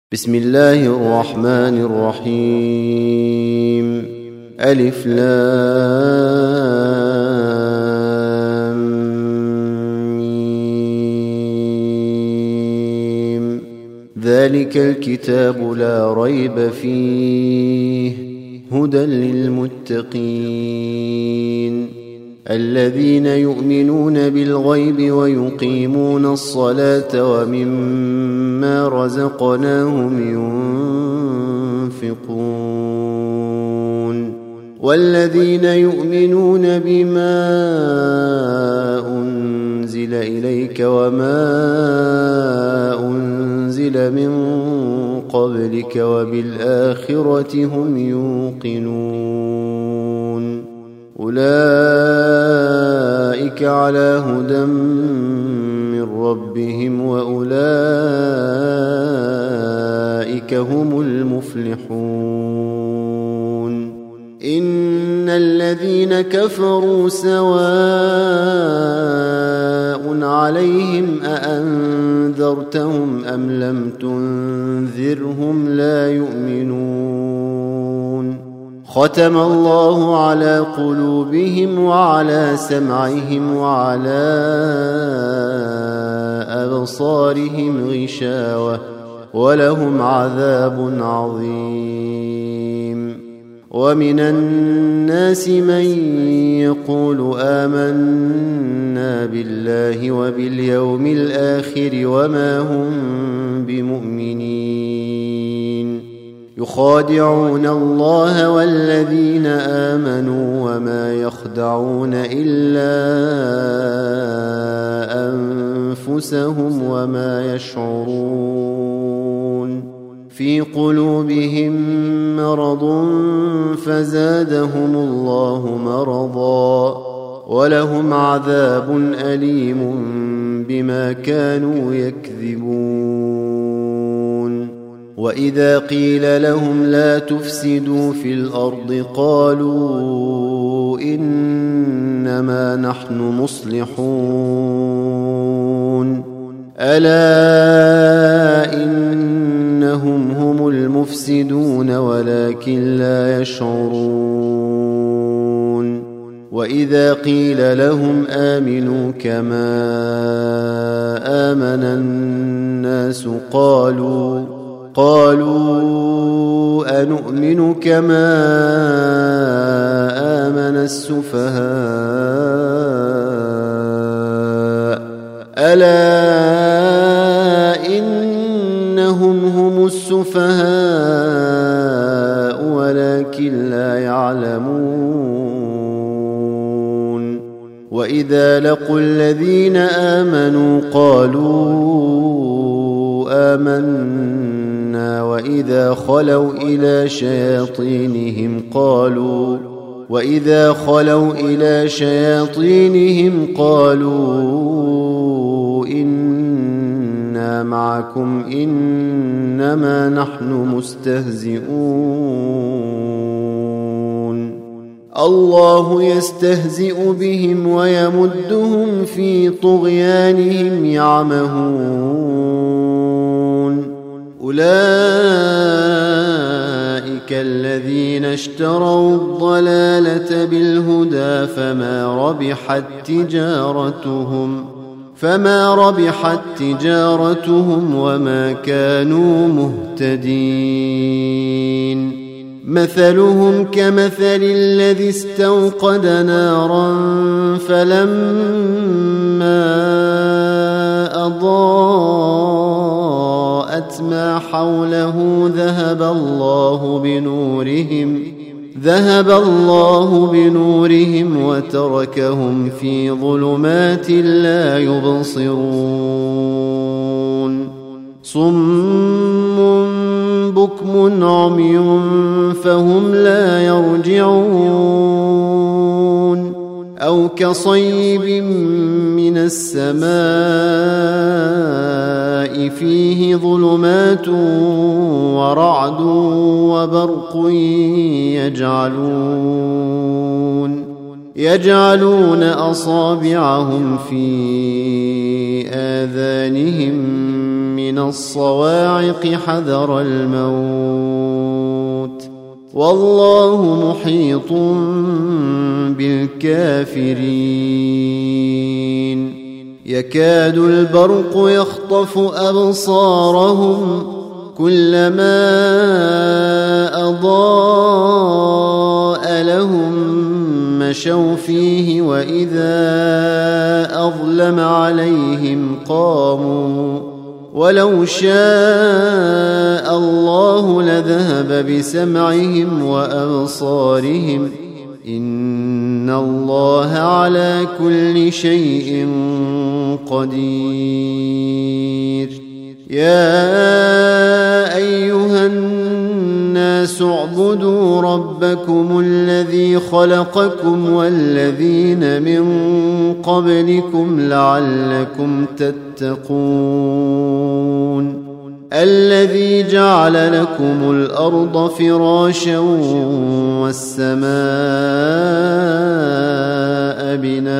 بسم الله الرحمن الرحيم. ألف لام ميم. ذلك الكتاب لا ريب فيه هدى للمتقين الذين يؤمنون بالغيب ويقيمون الصلاة ومما رزقناهم ينفقون والذين يؤمنون بما أنزل إليك وما أنزل من قبلك وبالآخرة هم يوقنون أولئك على هدى من ربهم وأولئك هم المفلحون. إن الذين كفروا سواء عليهم أأنذرتهم أم لم تنذرهم لا يؤمنون. ختم الله على قلوبهم وعلى سمعهم وعلى أبصارهم غشاوة ولهم عذاب عظيم. ومن الناس من يقول آمنا بالله وباليوم الآخر وما هم بمؤمنين يخادعون الله والذين آمنوا وما يخدعون إلا أنفسهم وما يشعرون. في قلوبهم مرض فزادهم الله مرضا ولهم عذاب أليم بما كانوا يكذبون. وإذا قيل لهم لا تفسدوا في الأرض قالوا إنما نحن مصلحون ألا إنهم هم المفسدون ولكن لا يشعرون. وإذا قيل لهم آمنوا كما آمن الناس قالوا أنؤمن كما آمن السفهاء ألا إنهم هم السفهاء ولكن لا يعلمون. وإذا لقوا الذين آمنوا قالوا آمنا وإذا خلوا إلى شياطينهم قالوا إنا معكم إنما نحن مستهزئون. الله يستهزئ بهم ويمدهم في طغيانهم يعمهون. أولئك الذين اشتروا الضلالة بالهدى فما ربحت تجارتهم وما كانوا مهتدين. مثلهم كمثل الذي استوقد نارا فلما أضاءت ما حوله ذهب الله بنورهم وتركهم في ظلمات لا يبصرون. صم بكم عمي فهم لا يرجعون. أو كصيب من السماء فيه ظلمات ورعد وبرق يجعلون أصابعهم في آذانهم من الصواعق حذر الموت والله محيط بالكافرين يكاد البرق يخطف أبصارهم كلما أضاء لهم مشوا فيه وإذا أظلم عليهم قاموا ولو شاء الله لذهب بسمعهم وأبصارهم إن الله على كل شيء قدير يا أيها الناس اعبدوا ربكم الذي خلقكم والذين من قبلكم لعلكم تتقون الذي جعل لكم الأرض فراشا والسماء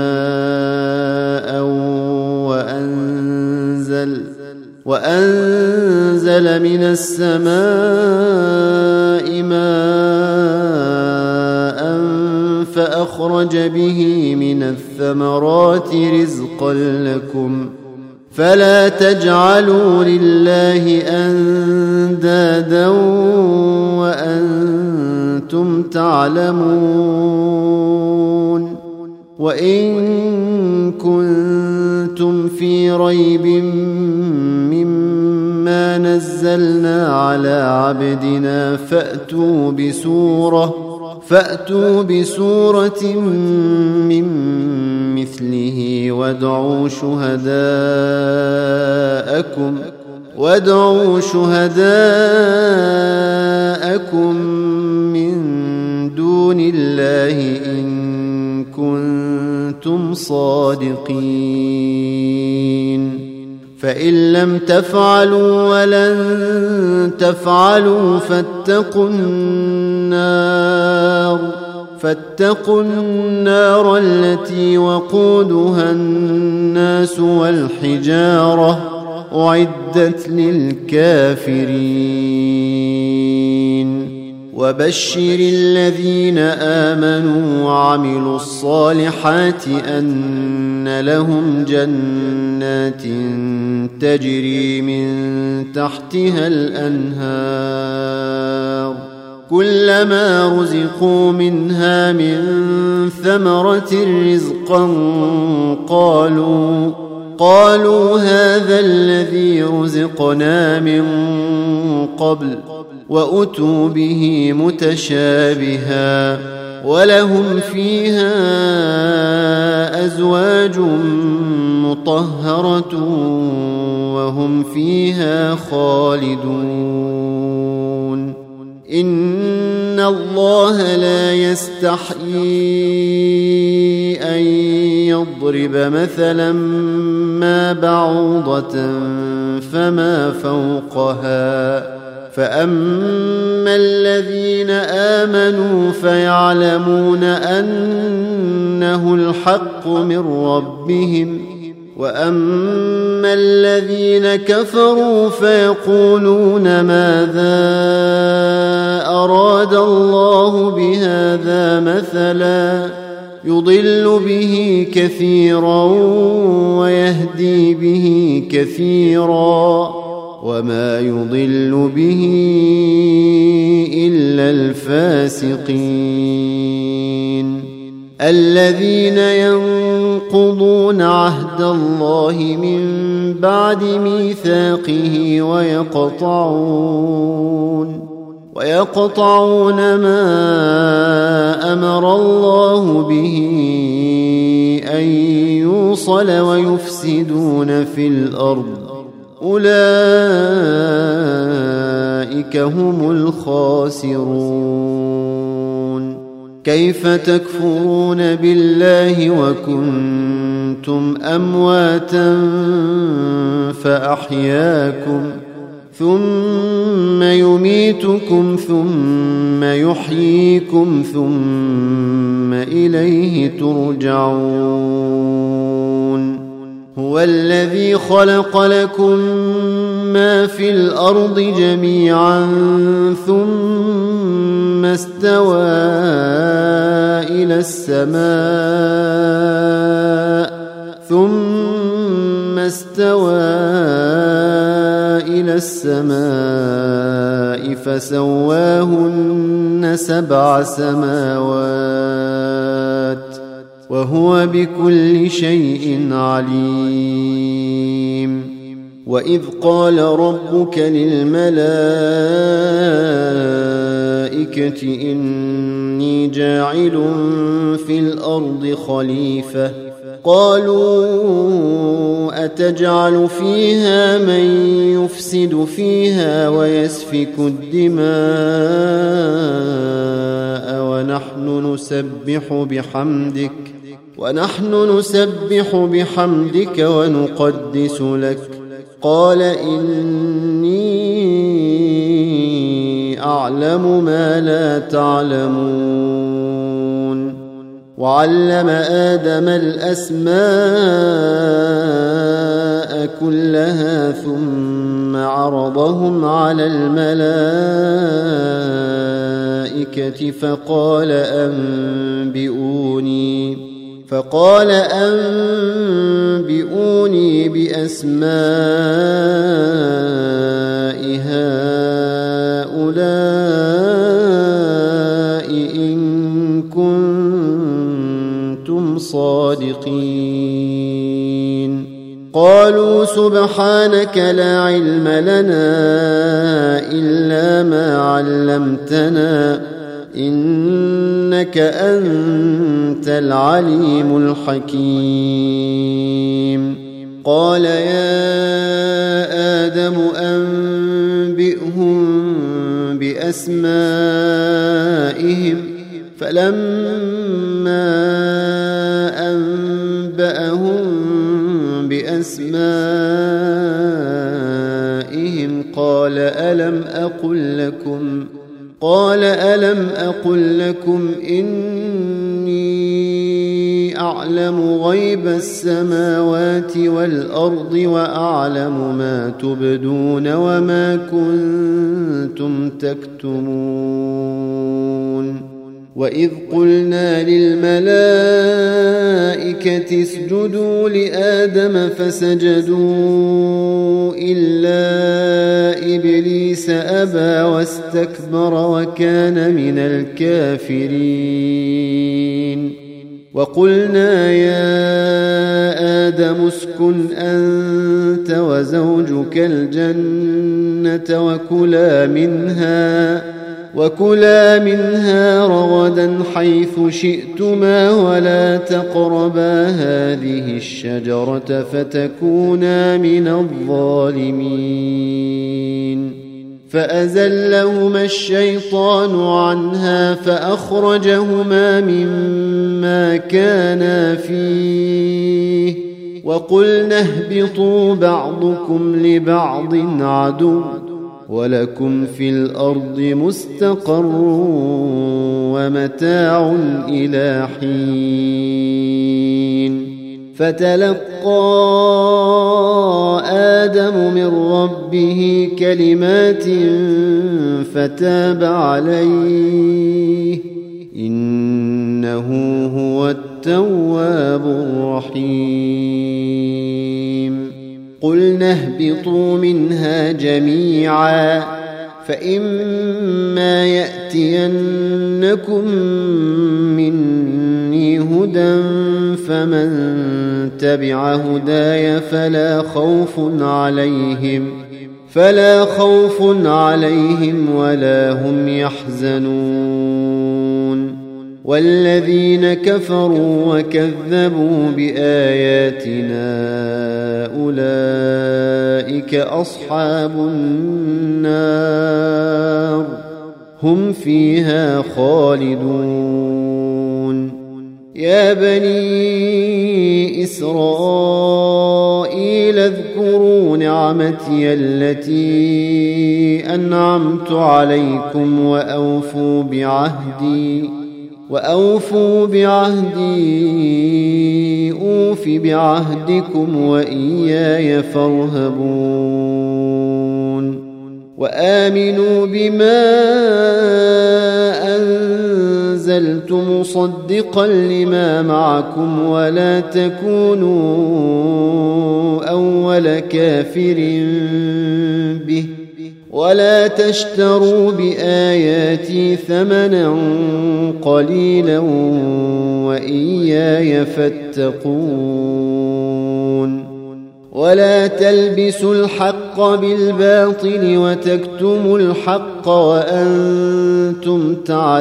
بناء وأنزل من السماء ماء فأخرج به من الثمرات رزقا لكم فلا تجعلوا لله أندادا وأنتم تعلمون وإن كنتم في ريب مما نزلنا على عبدنا فأتوا بسورة من مثله وادعوا شهداءكم من دون الله إن كنتم صادقين فإن لم تفعلوا ولن تفعلوا فاتقوا النار التي وقودها الناس والحجارة أعدت للكافرين وبشر الذين آمنوا وعملوا الصالحات أن لهم جنات تجري من تحتها الأنهار كلما رزقوا منها من ثمرة رزقا قالوا هذا الذي رزقنا من قبل وأتوا به متشابها ولهم فيها أزواج مطهرة وهم فيها خالدون إن الله لا يستحيي أن يضرب مثلا ما بعوضة فما فوقها فأما الذين آمنوا فيعلمون أنه الحق من ربهم وأما الذين كفروا فيقولون ماذا أراد الله بهذا مثلا يضل به كثيرا ويهدي به كثيرا وما يضل به إلا الفاسقين الذين ينقضون عهد الله من بعد ميثاقه ويقطعون ما أمر الله به أن يوصل ويفسدون في الأرض أولئك هم الخاسرون كيف تكفرون بالله وكنتم أمواتا ثم يميتكم ثم يحييكم ثم إليه ترجعون هو الذي خلق لكم ما في الأرض جميعا ثم استوى إلى السماء فسواهن 7 سماوات وهو بكل شيء عليم وإذ قال ربك للملائكة إني جاعل في الأرض خليفة قالوا أتجعل فيها من يفسد فيها ويسفك الدماء ونحن نسبح بحمدك ونقدس لك قال إني أعلم ما لا تعلمون وعلم آدم الأسماء كلها ثم عرضهم على الملائكة فقال أنبئوني بأسماء هؤلاء إن كنتم صادقين قالوا سبحانك لا علم لنا إلا ما علمتنا إنك أنت العليم الحكيم قال يا آدم أنبئهم بأسمائهم فلما أنبأهم بأسمائهم قال ألم أقل لكم إني أعلم غيب السماوات والأرض وأعلم ما تبدون وما كنتم تكتمون وإذ قلنا للملائكة اسجدوا لآدم فسجدوا إلا إبليس أبى واستكبر وكان من الكافرين وقلنا يا آدم اسكن أنت وزوجك الجنة وكلا منها رغدا حيث شئتما ولا تقربا هذه الشجرة فتكونا من الظالمين فأزلهما الشيطان عنها فأخرجهما مما كانا فيه وقلنا اهبطوا بعضكم لبعض عدو ولكم في الأرض مستقر ومتاع إلى حين فتلقى آدم من ربه كلمات فتاب عليه إنه هو التواب الرحيم قلنا اهبطوا منها جميعا فإما يأتينكم مني هدى فمن تبع هداي فلا خوف عليهم ولا هم يحزنون والذين كفروا وكذبوا بآياتنا أولئك أصحاب النار هم فيها خالدون يا بني إسرائيل اذكروا نعمتي التي أنعمت عليكم وأوفوا بعهدي أوف بعهدكم وإياي فارهبون وآمنوا بما أنزلت مصدقا لما معكم ولا تكونوا أول كافر به ولا تشتروا بآياتي ثمنا قليلا وإياي فاتقون ولا تلبسوا الحق بالباطل وتكتموا الحق وأنتم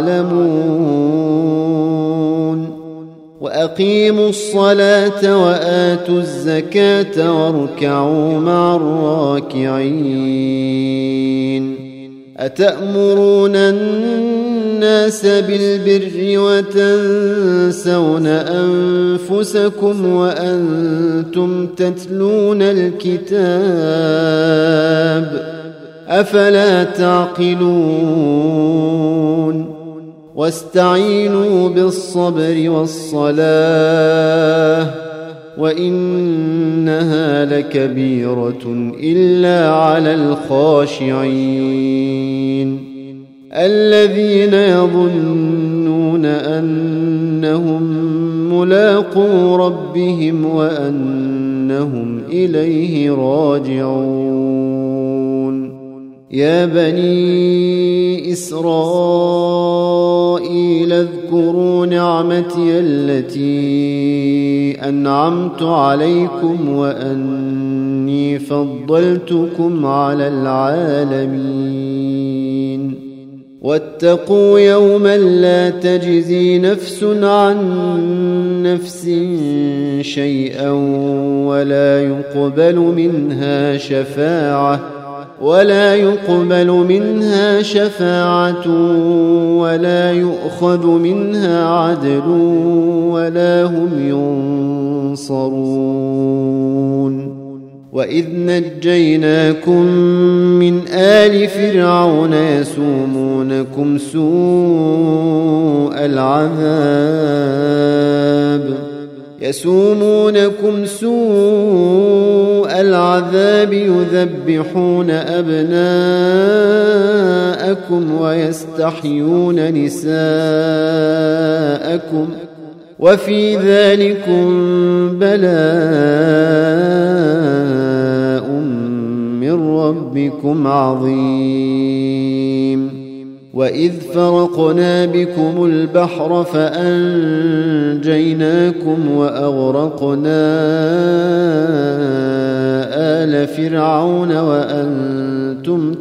تعلمون وأقيموا الصلاة وآتوا الزكاة واركعوا مع الراكعين أتأمرون الناس بالبر وتنسون أنفسكم وأنتم تتلون الكتاب أفلا تعقلون واستعينوا بالصبر والصلاة وإنها لكبيرة إلا على الخاشعين الذين يظنون أنهم ملاقو ربهم وأنهم إليه راجعون يا بني إسرائيل اذكروا نعمتي التي أنعمت عليكم وأني فضلتكم على العالمين واتقوا يوما لا تجزي نفس عن نفس شيئا ولا يقبل منها شفاعة ولا يؤخذ منها عدل ولا هم ينصرون وإذ نجيناكم من آل فرعون يسومونكم سوء العذاب يذبحون أبناءكم ويستحيون نساءكم وفي ذلكم بلاء من ربكم عظيم وإذ فرقنا بكم البحر فأنجيناكم وأغرقنا آل فرعون وأنتم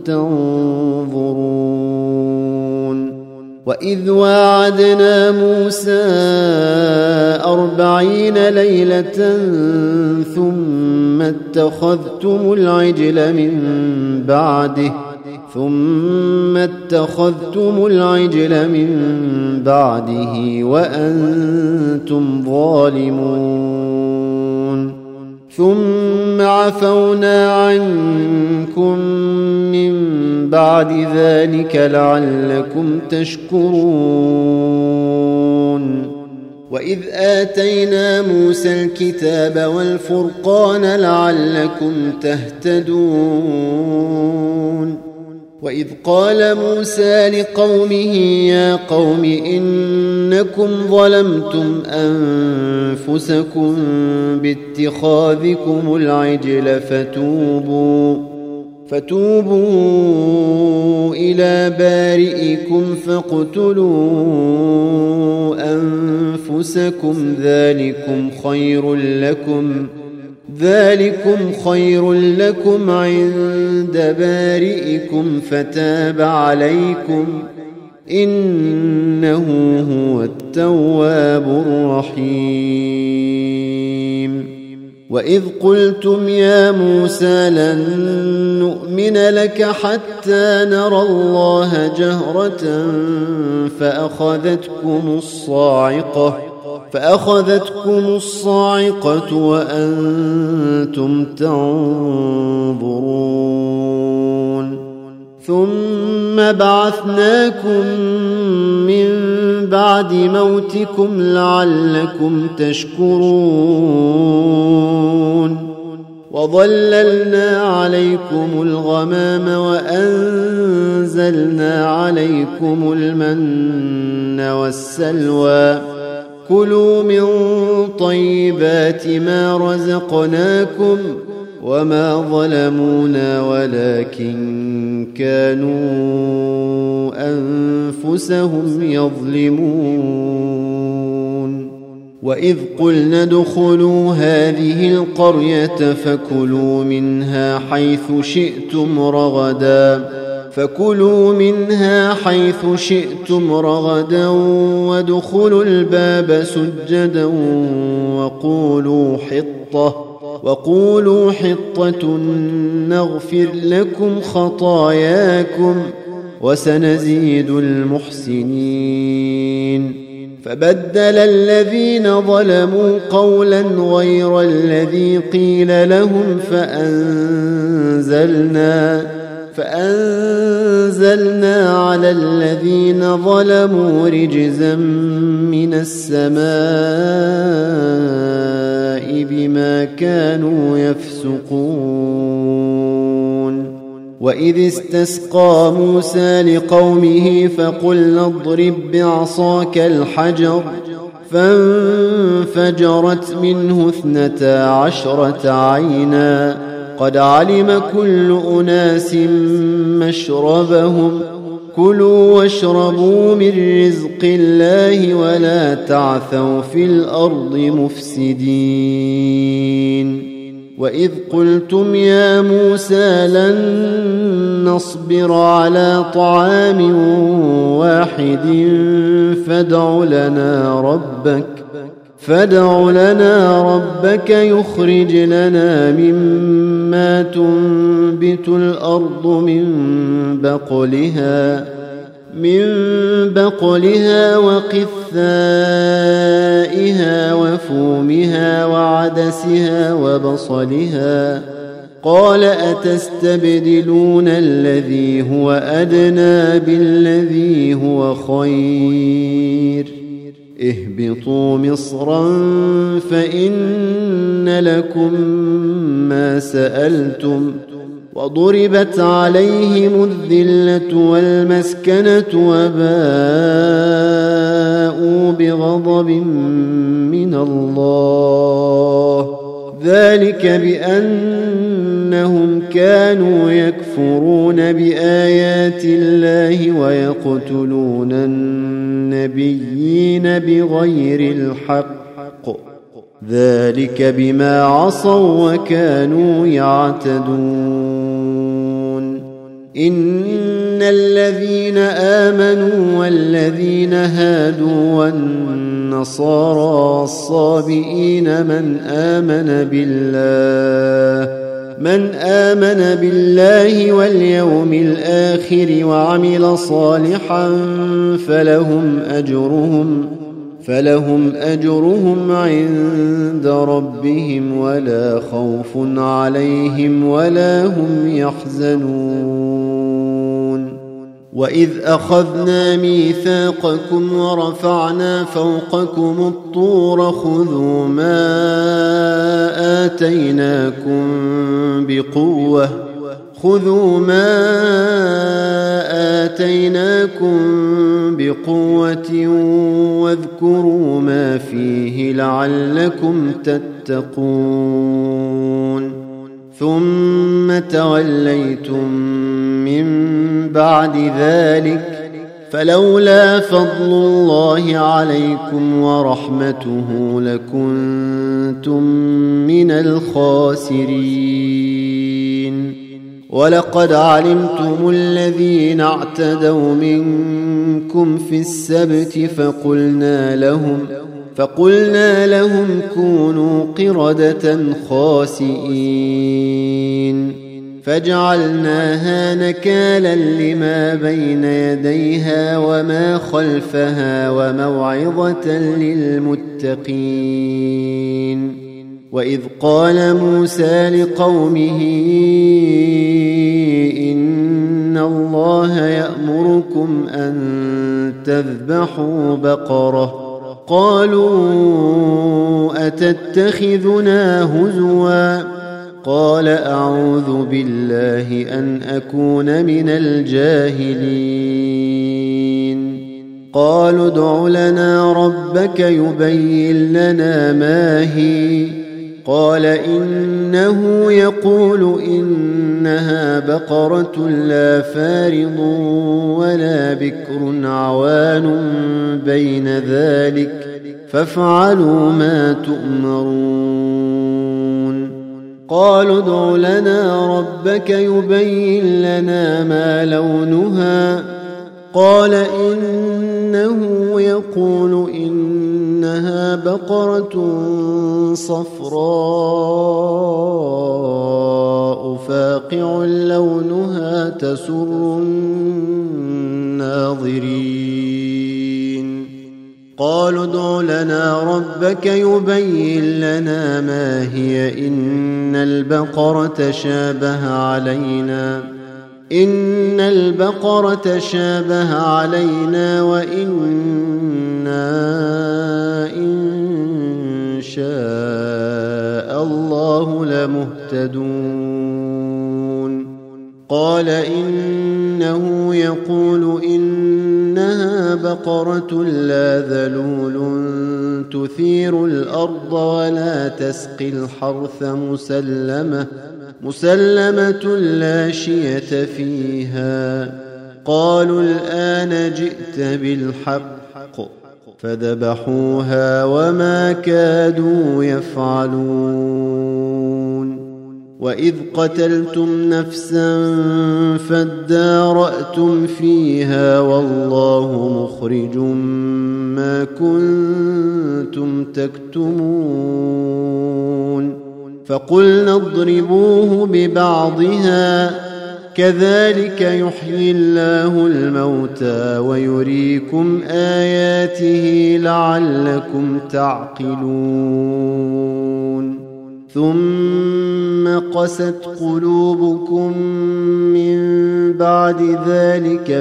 تنظرون وإذ واعدنا موسى 40 ليلة ثم اتخذتم العجل من بعده وأنتم ظالمون ثم عفونا عنكم من بعد ذلك لعلكم تشكرون وإذ آتينا موسى الكتاب والفرقان لعلكم تهتدون وإذ قال موسى لقومه يا قوم إنكم ظلمتم أنفسكم باتخاذكم العجل فتوبوا إلى بارئكم فاقتلوا أنفسكم ذلكم خير لكم عند بارئكم فتاب عليكم إنه هو التواب الرحيم وإذ قلتم يا موسى لن نؤمن لك حتى نرى الله جهرة فأخذتكم الصاعقة وأنتم تنظرون ثم بعثناكم من بعد موتكم لعلكم تشكرون وظللنا عليكم الغمام وأنزلنا عليكم المن والسلوى كلوا من طيبات ما رزقناكم وما ظلمونا ولكن كانوا أنفسهم يظلمون وإذ قلنا ادخلوا هذه القرية فكلوا منها حيث شئتم رغدا وادخلوا الباب سجدا وقولوا حطة نغفر لكم خطاياكم وسنزيد المحسنين فبدل الذين ظلموا قولا غير الذي قيل لهم فأنزلنا على الذين ظلموا رجزا من السماء بما كانوا يفسقون وإذ استسقى موسى لقومه فقلنا اضرب بعصاك الحجر فانفجرت منه 12 عينا قد علم كل أناس مشربهم كلوا واشربوا من رزق الله ولا تعثوا في الأرض مفسدين وإذ قلتم يا موسى لن نصبر على طعام واحد فادع لنا ربك يخرج لنا مما تنبت الأرض من بقلها وقثائها وفومها وعدسها وبصلها قال أتستبدلون الذي هو أدنى بالذي هو خير اهبطوا مصرا فإن لكم ما سألتم وضربت عليهم الذلة والمسكنة وباءوا بغضب من الله ذلك بأنهم كانوا يكفرون بآيات الله ويقتلون النبيين بغير الحق ذلك بما عصوا وكانوا يعتدون إن الذين آمنوا والذين هادوا والنصارى والصابئين من آمن بالله واليوم الآخر وعمل صالحا فلهم أجرهم عند ربهم ولا خوف عليهم ولا هم يحزنون وإذ أخذنا ميثاقكم ورفعنا فوقكم الطور خذوا ما آتيناكم بقوة واذكروا ما فيه لعلكم تتقون ثم توليتم من بعد ذلك فلولا فضل الله عليكم ورحمته لكنتم من الخاسرين ولقد علمتم الذين اعتدوا منكم في السبت فقلنا لهم كونوا قردة خاسئين فجعلناها نكالا لما بين يديها وما خلفها وموعظة للمتقين. وإذ قال موسى لقومه إن الله يأمركم أن تذبحوا بقرة قالوا أتتخذنا هزوا قال أعوذ بالله أن أكون من الجاهلين. قالوا ادع لنا ربك يبين لنا ما هي قال إنه يقول إنها بقرة لا فارض ولا بكر عوان بين ذلك فافعلوا ما تؤمرون. قالوا ادع لنا ربك يبين لنا ما لونها قال إنه يقول إنها بقرة صفراء فاقع لونها تسر الناظرين. قالوا ادع لنا ربك يبين لنا ما هي إن البقرة شابه علينا وإنا إن شاء الله لمهتدون. قال إنه يقول إنها بقرة لا ذلول تثير الأرض ولا تسقي الحرث مسلمة لا شية فيها. قالوا الآن جئت بالحق فذبحوها وما كادوا يفعلون. وإذ قتلتم نفسا فادارأتم فيها والله مخرج ما كنتم تكتمون. فقلنا اضربوه ببعضها كذلك يحيي الله الموتى ويريكم آياته لعلكم تعقلون. ثم قست قلوبكم من بعد ذلك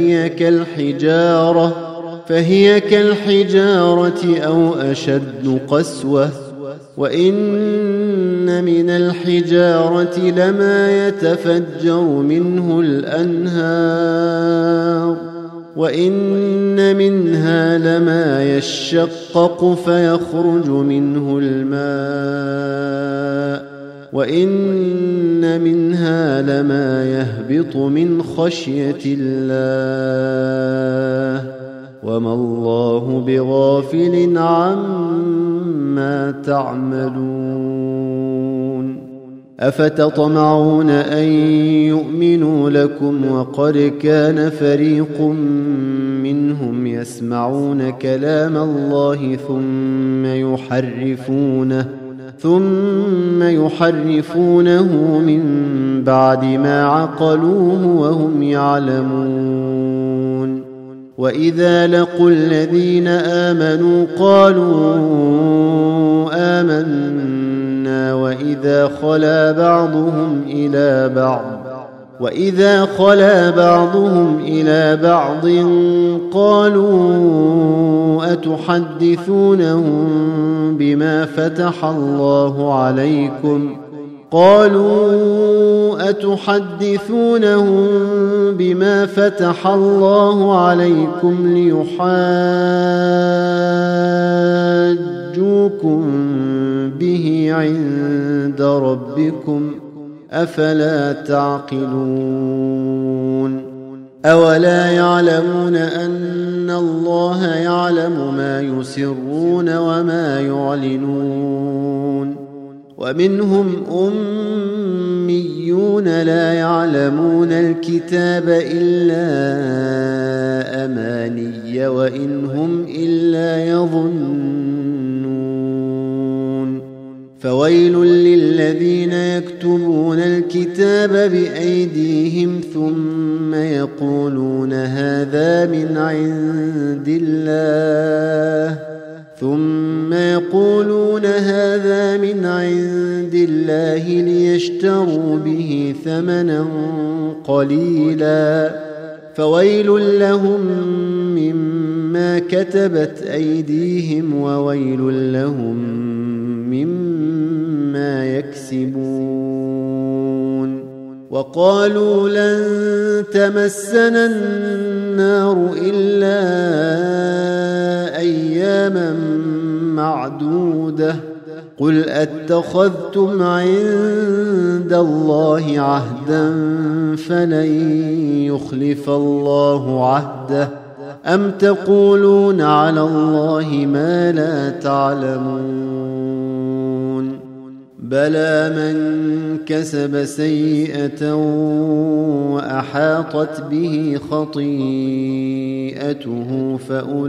فهي كالحجارة أو أشد قسوة وإن من الحجارة لما يتفجر منه الأنهار وإن منها لما يشقق فيخرج منه الماء وإن منها لما يهبط من خشية الله وما الله بغافل عما تعملون. أفتطمعون أن يؤمنوا لكم وقد كان فريق منهم يسمعون كلام الله ثم يحرفونه من بعد ما عقلوه وهم يعلمون. وإذا لقوا الذين آمنوا قالوا آمنا وإذا خلا بعضهم إلى بعض قالوا أتحدثونهم بما فتح الله عليكم ليحاجوكم به عند ربكم أفلا تعقلون. أولا يعلمون أن الله يعلم ما يسرون وما يعلنون. ومنهم أميون لا يعلمون الكتاب إلا أماني وإن هم إلا يظنون. فويل للذين يكتبون الكتاب بأيديهم ثم يقولون هذا من عند الله ليشتروا به ثمنا قليلا فويل لهم مما كتبت أيديهم وويل لهم مما يكسبون. وقالوا لن تمسنا النار إلا أياما معدودة قل أتخذتم عند الله عهدا فلن يخلف الله عهده أم تقولون على الله ما لا تعلمون. بلى من كسب سيئة وأحاطت به خطيئته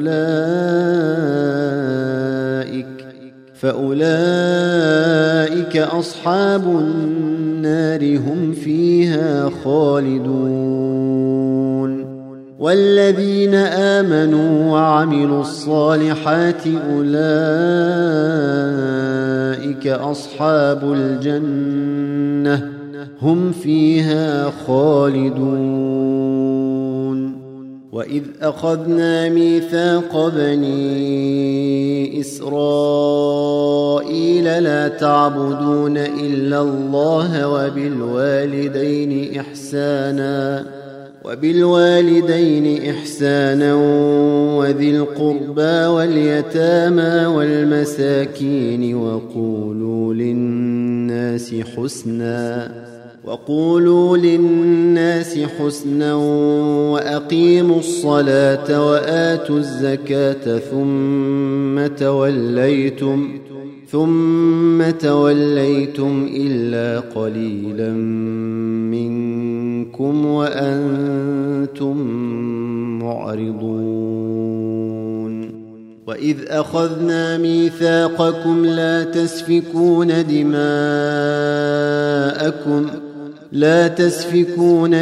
فأولئك أصحاب النار هم فيها خالدون. والذين آمنوا وعملوا الصالحات أولئك أصحاب الجنة هم فيها خالدون. وإذ أخذنا ميثاق بني إسرائيل لا تعبدون إلا الله وبالوالدين إحسانا وذي القربى واليتامى والمساكين وقولوا للناس حسنا وأقيموا الصلاة وآتوا الزكاة ثم توليتم إلا قليلا منكم وأنتم معرضون. وإذ أخذنا ميثاقكم لا تسفكون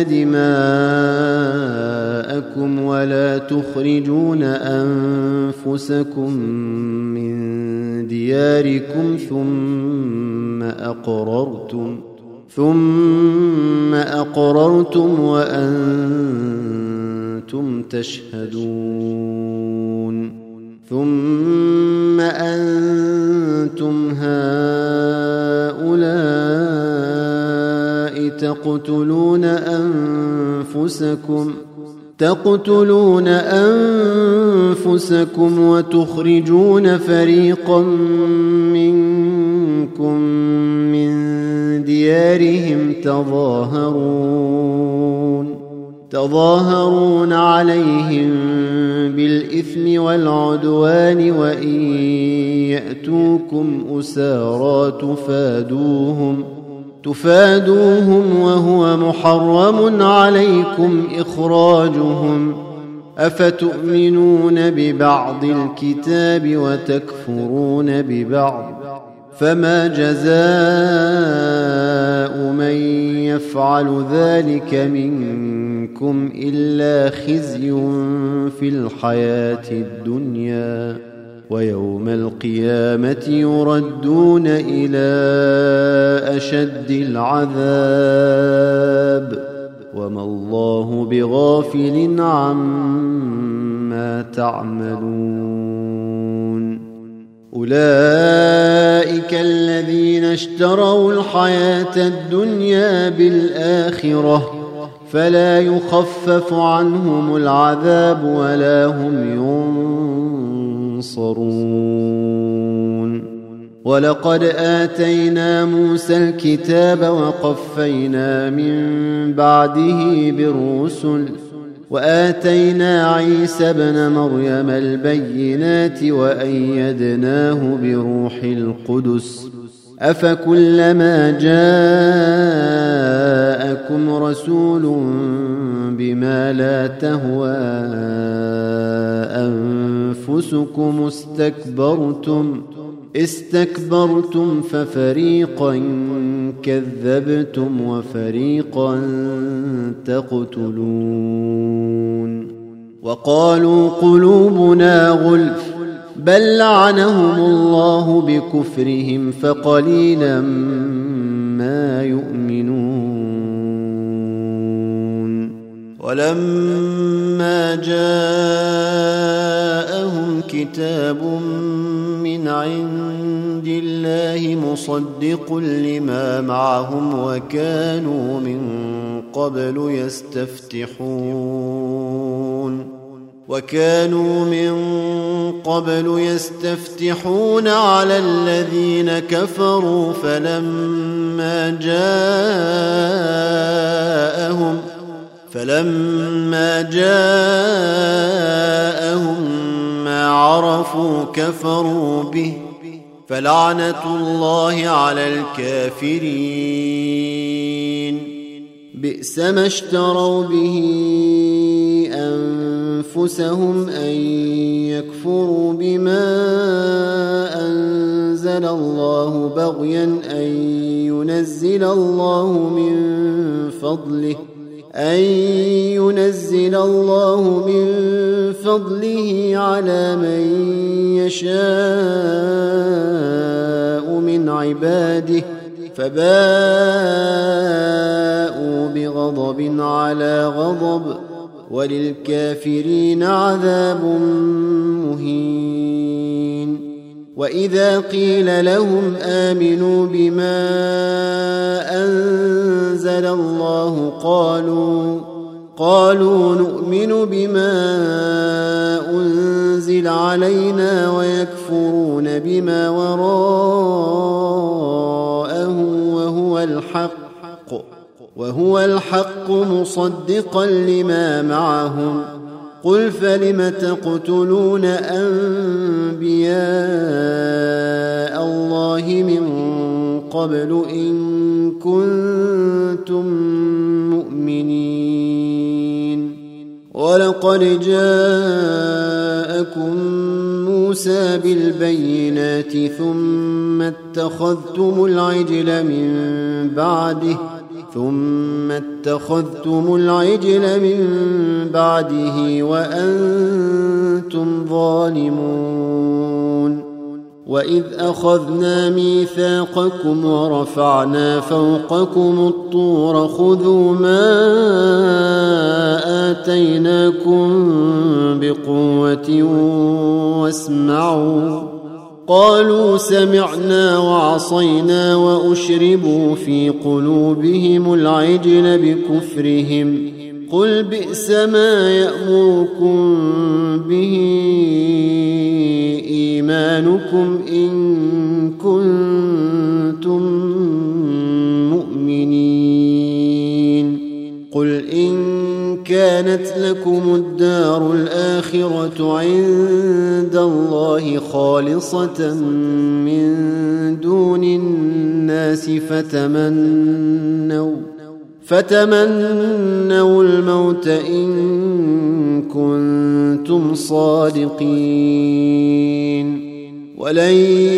دماءكم ولا تخرجون أنفسكم من دياركم ثم أقررتم وأنتم تشهدون. ثم أنتم هؤلاء تقتلون أنفسكم وتخرجون فريقا منكم من ديارهم تظاهرون عليهم بالإثم والعدوان وإن يأتوكم أسارى تفادوهم وهو محرم عليكم إخراجهم أفتؤمنون ببعض الكتاب وتكفرون ببعض فما جزاء من يفعل ذلك منكم إلا خزي في الحياة الدنيا ويوم القيامة يردون إلى أشد العذاب وما الله بغافل عما تعملون. أولئك الذين اشتروا الحياة الدنيا بالآخرة فلا يخفف عنهم العذاب ولا هم ينصرون. ولقد آتينا موسى الكتاب وقفينا من بعده بالرسل وآتينا عيسى ابن مريم البينات وأيدناه بروح القدس أفكلما جاءكم رسول بما لا تهوى أنفسكم استكبرتم استكبرتم ففريقا كذبتم وفريقا تقتلون وقالوا قلوبنا غلف بل لعنهم الله بكفرهم فقليلا ما يؤمنون ولما جاءهم كتاب من عند الله مصدق لما معهم وكانوا من قبل يستفتحون على الذين كفروا فلما جاءهم ما عرفوا كفروا به فلعنة الله على الكافرين بئس ما اشتروا به أنفسهم أن يكفروا بما أنزل الله بغيا أن ينزل الله من فضله على من يشاء من عباده فباءوا بغضب على غضب وللكافرين عذاب مهين وإذا قيل لهم آمنوا بما أنزل الله قالوا نؤمن بما أنزل علينا ويكفرون بما وراءه وهو الحق مصدقا لما معهم قل فلم تقتلون أنبياء الله من قبل إن كنتم مؤمنين ولقد جاءكم موسى بالبينات ثم اتخذتم العجل من بعده وأنتم ظالمون وإذ أخذنا ميثاقكم ورفعنا فوقكم الطور خذوا ما آتيناكم بقوة واسمعوا قالوا سمعنا وعصينا وأشربوا في قلوبهم العجل بكفرهم قل بئس ما يأمركم به إيمانكم إن كنتم مؤمنين قل إن كانت لكم الدار الآخرة عند الله خالصة من دون الناس فتمنوا الموت إن كنتم صادقين ولن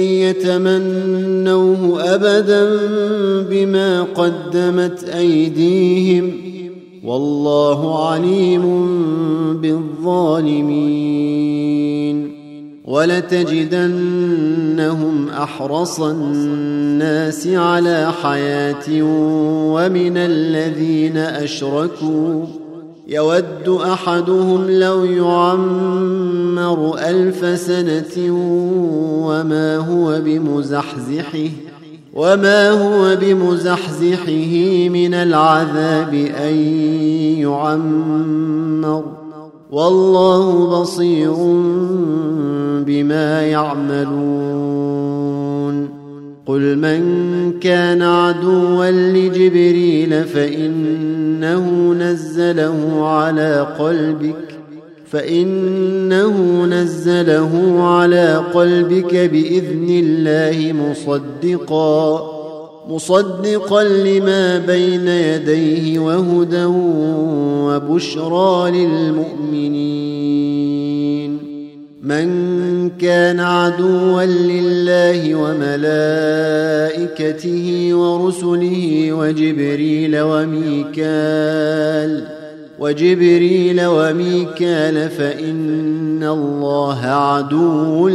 يتمنوه أبدا بما قدمت أيديهم والله عليم بالظالمين ولتجدنهم أحرص الناس على حياة ومن الذين أشركوا يود أحدهم لو يعمر 1000 سنة وما هو بمزحزحه من العذاب أن يعمر والله بصير بما يعملون قل من كان عدوا لجبريل فإنه نزله على قلبك بإذن الله مصدقا لما بين يديه وهدى وبشرى للمؤمنين من كان عدوا لله وملائكته ورسله وجبريل وميكال فإن الله عدو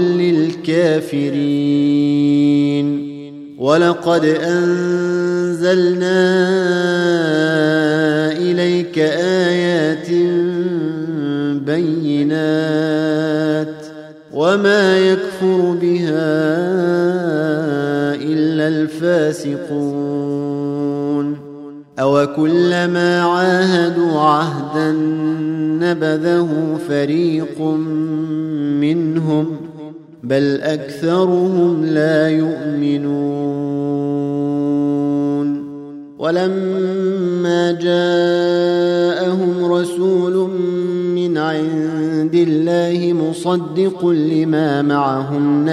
للكافرين. ولقد أنزلنا إليك آيات بينات وما يكفر بها إلا الفاسقون. أوكلما عاهدوا عهدا نبذه فريق منهم بل أكثرهم لا يؤمنون. ولما جاءهم رسول من عند الله مصدق لما معهم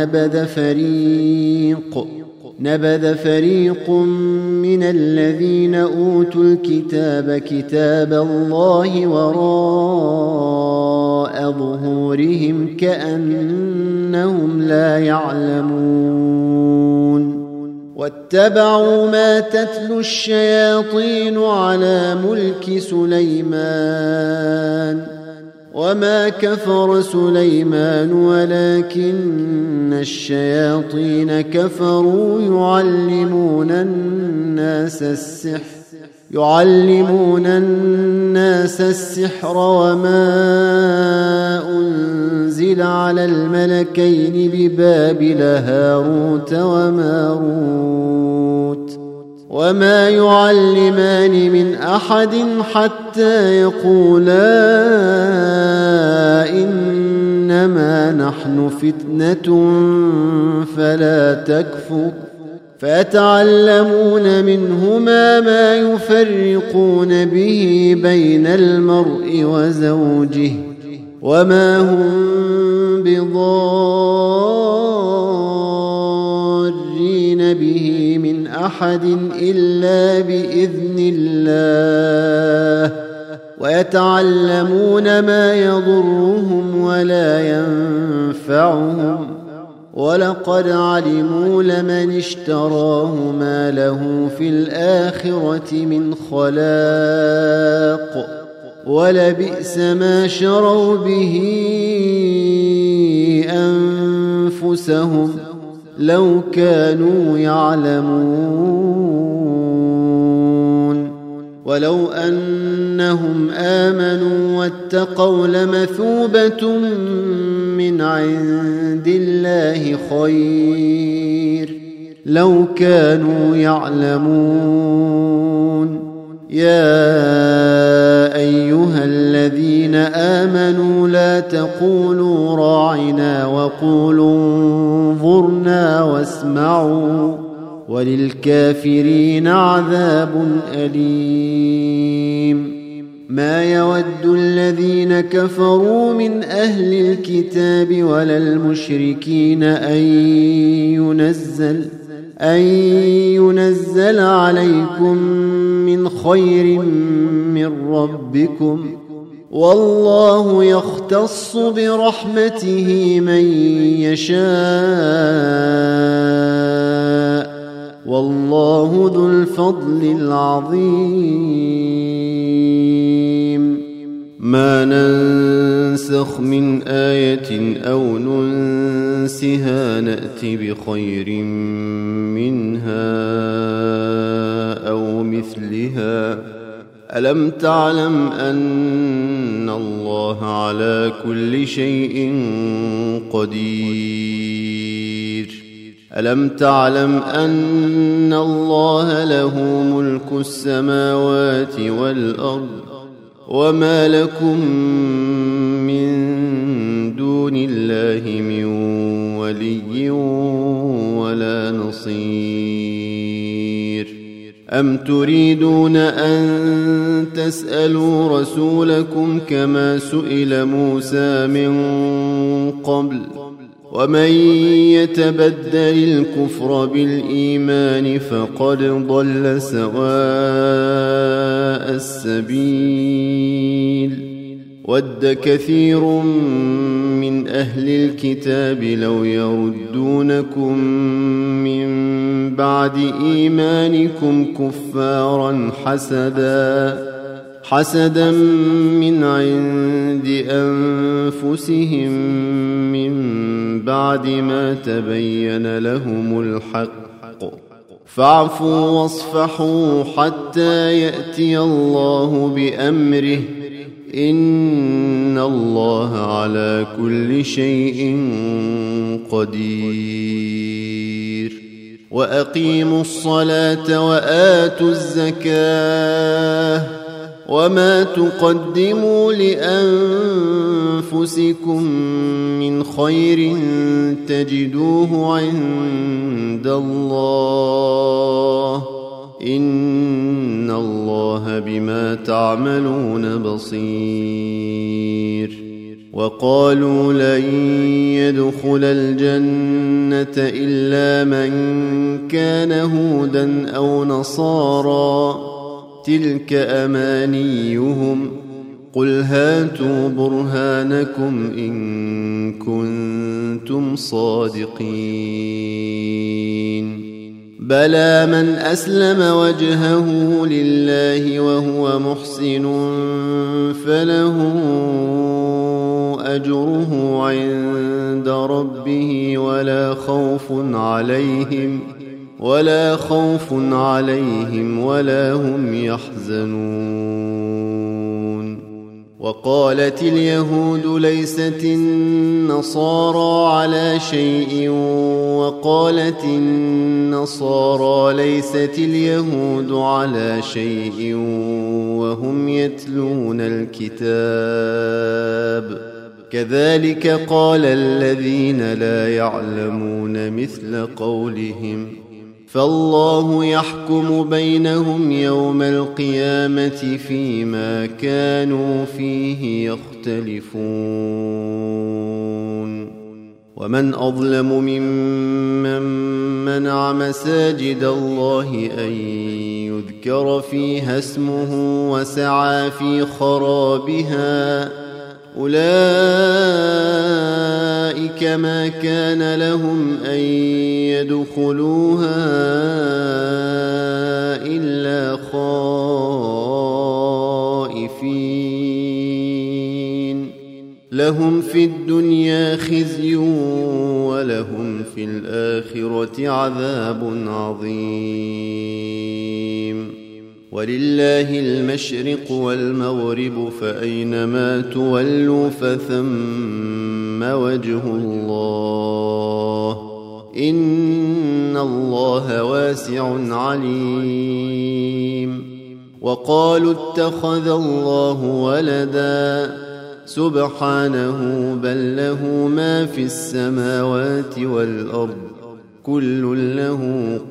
نبذ فريق من الذين أوتوا الكتاب كتاب الله وراء ظهورهم كأنهم لا يعلمون. واتبعوا ما تتلو الشياطين على ملك سليمان وما كفر سليمان ولكن الشياطين كفروا يعلمون الناس السحر وما أنزل على الملكين ببابل هاروت وماروت وما يعلمان من أحد حتى يقولا إنما نحن فتنة فلا تكفر فيتعلمون منهما ما يفرقون به بين المرء وزوجه وما هم بضارين به من أحد إلا بإذن الله ويتعلمون ما يضرهم ولا ينفعهم ولقد علموا لمن اشتراه ما له في الآخرة من خلاق ولبئس ما شروا به أنفسهم لو كانوا يعلمون. ولو أنهم آمنوا واتقوا لمثوبة من عند الله خير لو كانوا يعلمون. يا أيها الذين آمنوا لا تقولوا راعنا وقولوا انظرنا واسمعوا وللكافرين عذاب أليم. ما يود الذين كفروا من أهل الكتاب ولا المشركين أن ينزل عليكم من خير من ربكم والله يختص برحمته من يشاء والله ذو الفضل العظيم. ما ننسخ من آية أو ننسها نأت بخير منها أو مثلها. ألم تعلم أن الله على كل شيء قدير؟ ألم تعلم أن الله له ملك السماوات والأرض وما لكم من دون الله من ولي ولا نصير. أم تريدون أن تسألوا رسولكم كما سئل موسى من قبل ومن يتبدل الكفر بالإيمان فقد ضل سواء السبيل. ود كثير من أهل الكتاب لو يردونكم من بعد إيمانكم كفارا حسدا من عند أنفسهم من بعد ما تبين لهم الحق فاعفوا واصفحوا حتى يأتي الله بأمره إن الله على كل شيء قدير وأقيموا الصلاة وآتوا الزكاة وما تقدموا لأنفسكم من خير تجدوه عند الله إن الله بما تعملون بصير وقالوا لن يدخل الجنة إلا من كان هودا أو نصارى تلك أمانيهم قل هاتوا برهانكم إن كنتم صادقين بلى من أسلم وجهه لله وهو محسن فله أجره عند ربه ولا خوف عليهم ولا هم يحزنون وقالت اليهود ليست النصارى على شيء وقالت النصارى ليست اليهود على شيء وهم يتلون الكتاب كذلك قال الذين لا يعلمون مثل قولهم فالله يحكم بينهم يوم القيامة فيما كانوا فيه يختلفون ومن أظلم ممن منع مساجد الله أن يذكر فيها اسمه وسعى في خرابها أولئك ما كان لهم أن يدخلوها إلا خائفين لهم في الدنيا خزي ولهم في الآخرة عذاب عظيم ولله المشرق والمغرب فأينما تولوا فثم وجه الله إن الله واسع عليم وقالوا اتخذ الله ولدا سبحانه بل له ما في السماوات والأرض كل له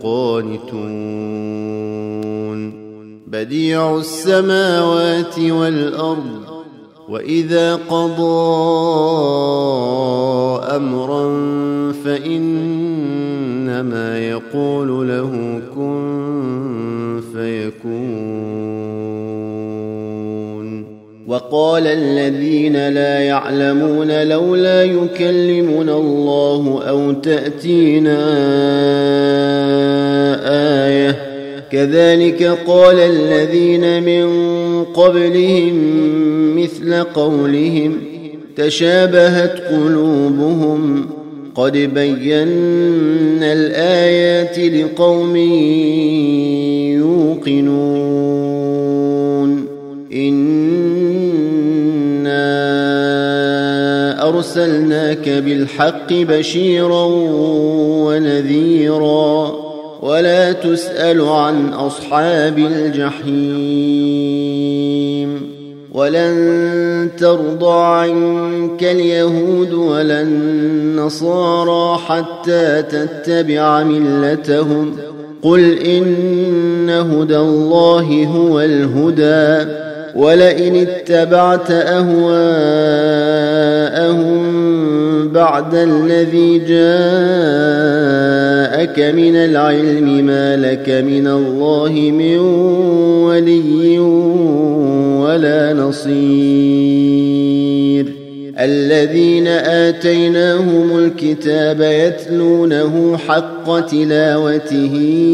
قانتون بديع السماوات والأرض وإذا قضى أمرا فإنما يقول له كن فيكون وقال الذين لا يعلمون لولا يكلمنا الله أو تأتينا آية كذلك قال الذين من قبلهم مثل قولهم تشابهت قلوبهم قد بينا الآيات لقوم يوقنون إنا أرسلناك بالحق بشيرا ونذيرا ولا تسأل عن أصحاب الجحيم ولن ترضى عنك اليهود ولا النصارى حتى تتبع ملتهم قل إن هدى الله هو الهدى ولئن اتبعت أهواءهم بعد الذي جاءك من العلم ما لك من الله من ولي ولا نصير الذين آتيناهم الكتاب يتلونه حق تلاوته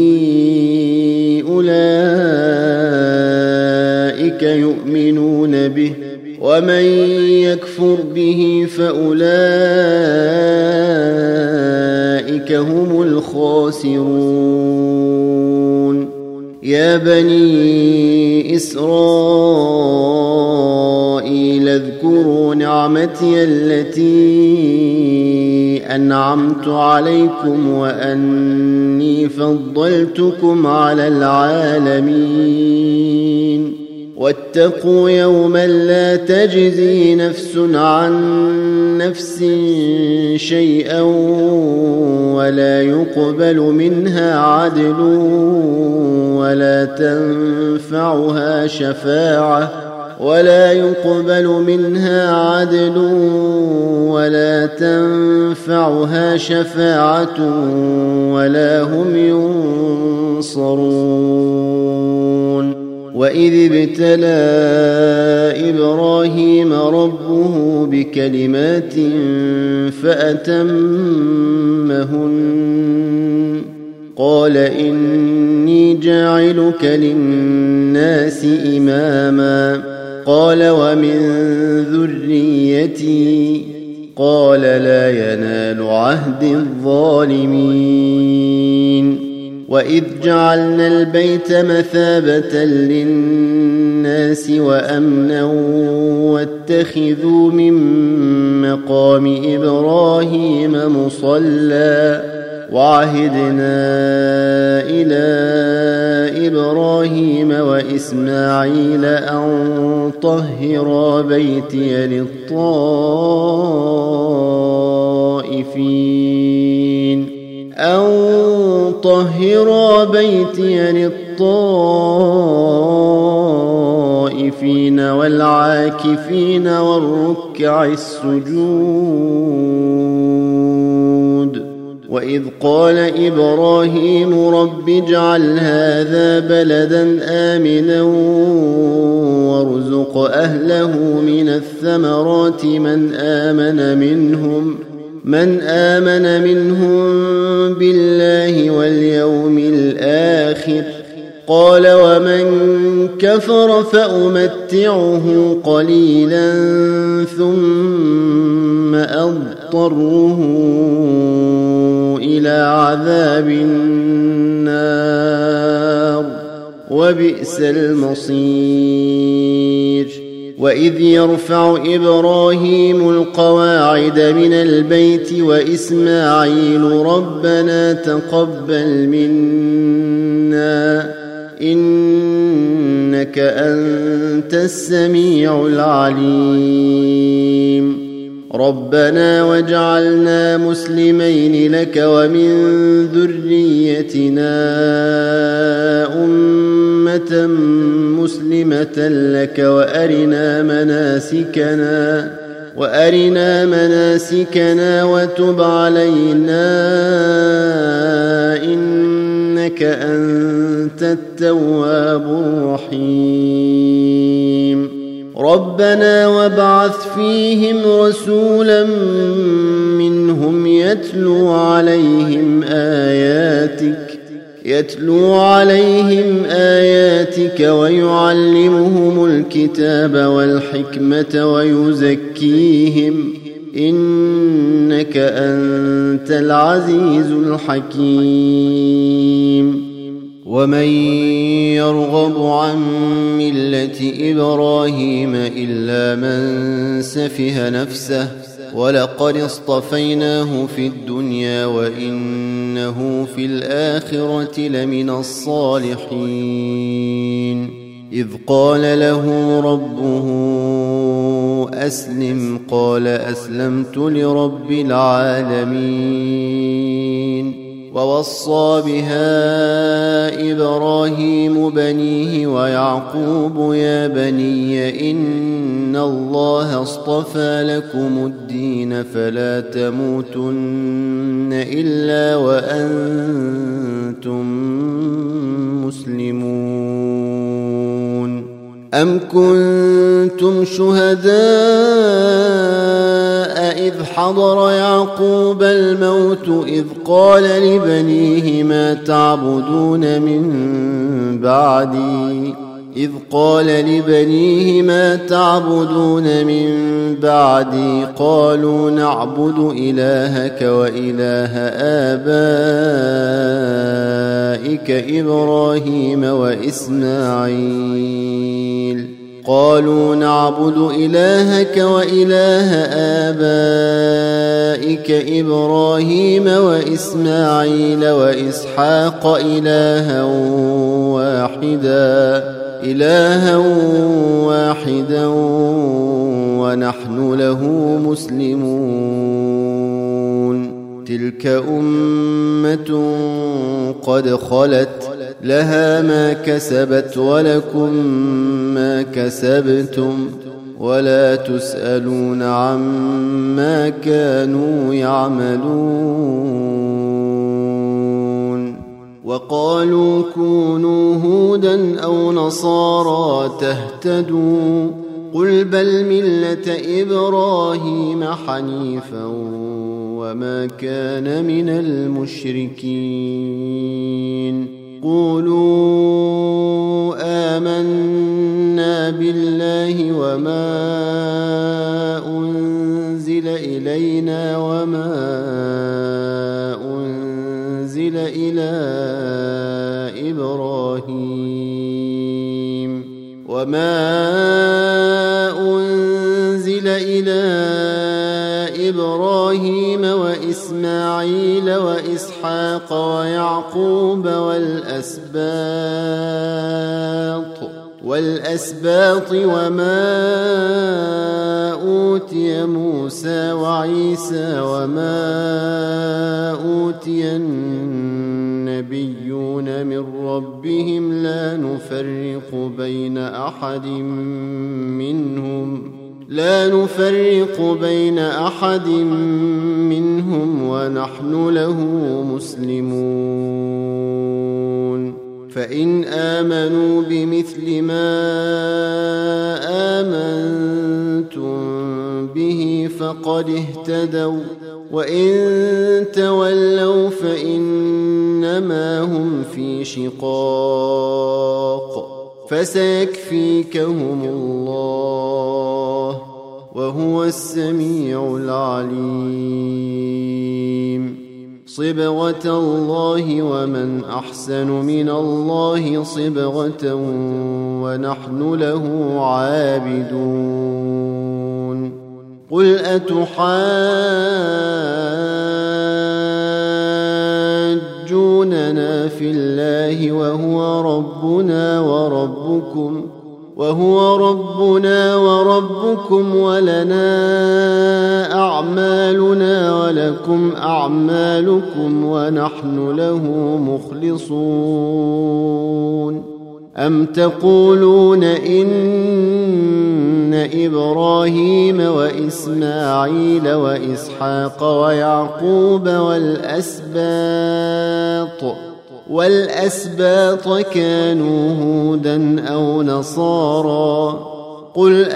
أولئك يؤمنون به ومن يكفر به فأولئك هم الخاسرون يا بني إسرائيل اذكروا نعمتي التي أنعمت عليكم وأني فضلتكم على العالمين واتقوا يوما لا تجزي نفس عن نفس شيئا ولا يقبل منها عدل ولا تنفعها شفاعة ولا هم ينصرون وإذ ابتلى إبراهيم ربه بكلمات فأتمهن قال إني جاعلك للناس إماما قال ومن ذريتي قال لا ينال عهد الظالمين وإذ جعلنا البيت مثابة للناس وأمنا واتخذوا من مقام إبراهيم مصلى وعهدنا إلى إبراهيم وإسماعيل أن طهرا بيتي للطائفين والعاكفين والركع السجود وإذ قال إبراهيم رب اجعل هذا بلدا آمنا وارزق أهله من الثمرات من آمن منهم بالله واليوم الآخر قال ومن كفر فأمتعه قليلا ثم أضطره إلى عذاب النار وبئس المصير وإذ يرفع إبراهيم القواعد من البيت وإسماعيل ربنا تقبل منا إنك أنت السميع العليم ربنا واجعلنا مسلمين لك ومن ذريتنا أمة مسلمة لك وأرنا مناسكنا وتب علينا إنك أنت التواب الرحيم ربنا وابعث فيهم رسولا منهم يتلو عليهم آياتك ويعلمهم الكتاب والحكمة ويزكيهم إنك أنت العزيز الحكيم ومن يرغب عن ملة إبراهيم إلا من سفه نفسه ولقد اصطفيناه في الدنيا وإنه في الآخرة لمن الصالحين إذ قال له ربه أسلم قال أسلمت لرب العالمين ووصى بها إبراهيم بنيه ويعقوب يا بني إن الله اصطفى لكم الدين فلا تموتن إلا وأنتم مسلمون أم كنتم شهداء حضر يعقوب الموت إذ قال لبنيه ما تعبدون من بعدي قالوا نعبد إلهك وإله آبائك إبراهيم وإسماعيل وإسحاق إلها واحدا ونحن له مسلمون تلك أمة قد خلت لها ما كسبت ولكم ما كسبتم ولا تسألون عما كانوا يعملون وقالوا كونوا هودا أو نصارى تهتدوا قل بل ملة إبراهيم حنيفا وما كان من المشركين قولوا آمنا بالله وما أنزل إلينا وما أنزل إلى إبراهيم وإسماعيل وإسحاق ويعقوب والأسباط وما أوتي موسى وعيسى وما أوتي النبيون من ربهم لا نفرق بين أحد منهم ونحن له مسلمون فإن آمنوا بمثل ما آمنتم به فقد اهتدوا وإن تولوا فإنما هم في شقاق فسيكفيكهم الله وهو السميع العليم صبغة الله ومن أحسن من الله صبغة ونحن له عابدون قل أتحاجوننا في الله وهو ربنا وربكم ولنا أعمالنا ولكم أعمالكم ونحن له مخلصون أم تقولون إن إبراهيم وإسماعيل وإسحاق ويعقوب والأسباط كانوا هودا أو نصارى قل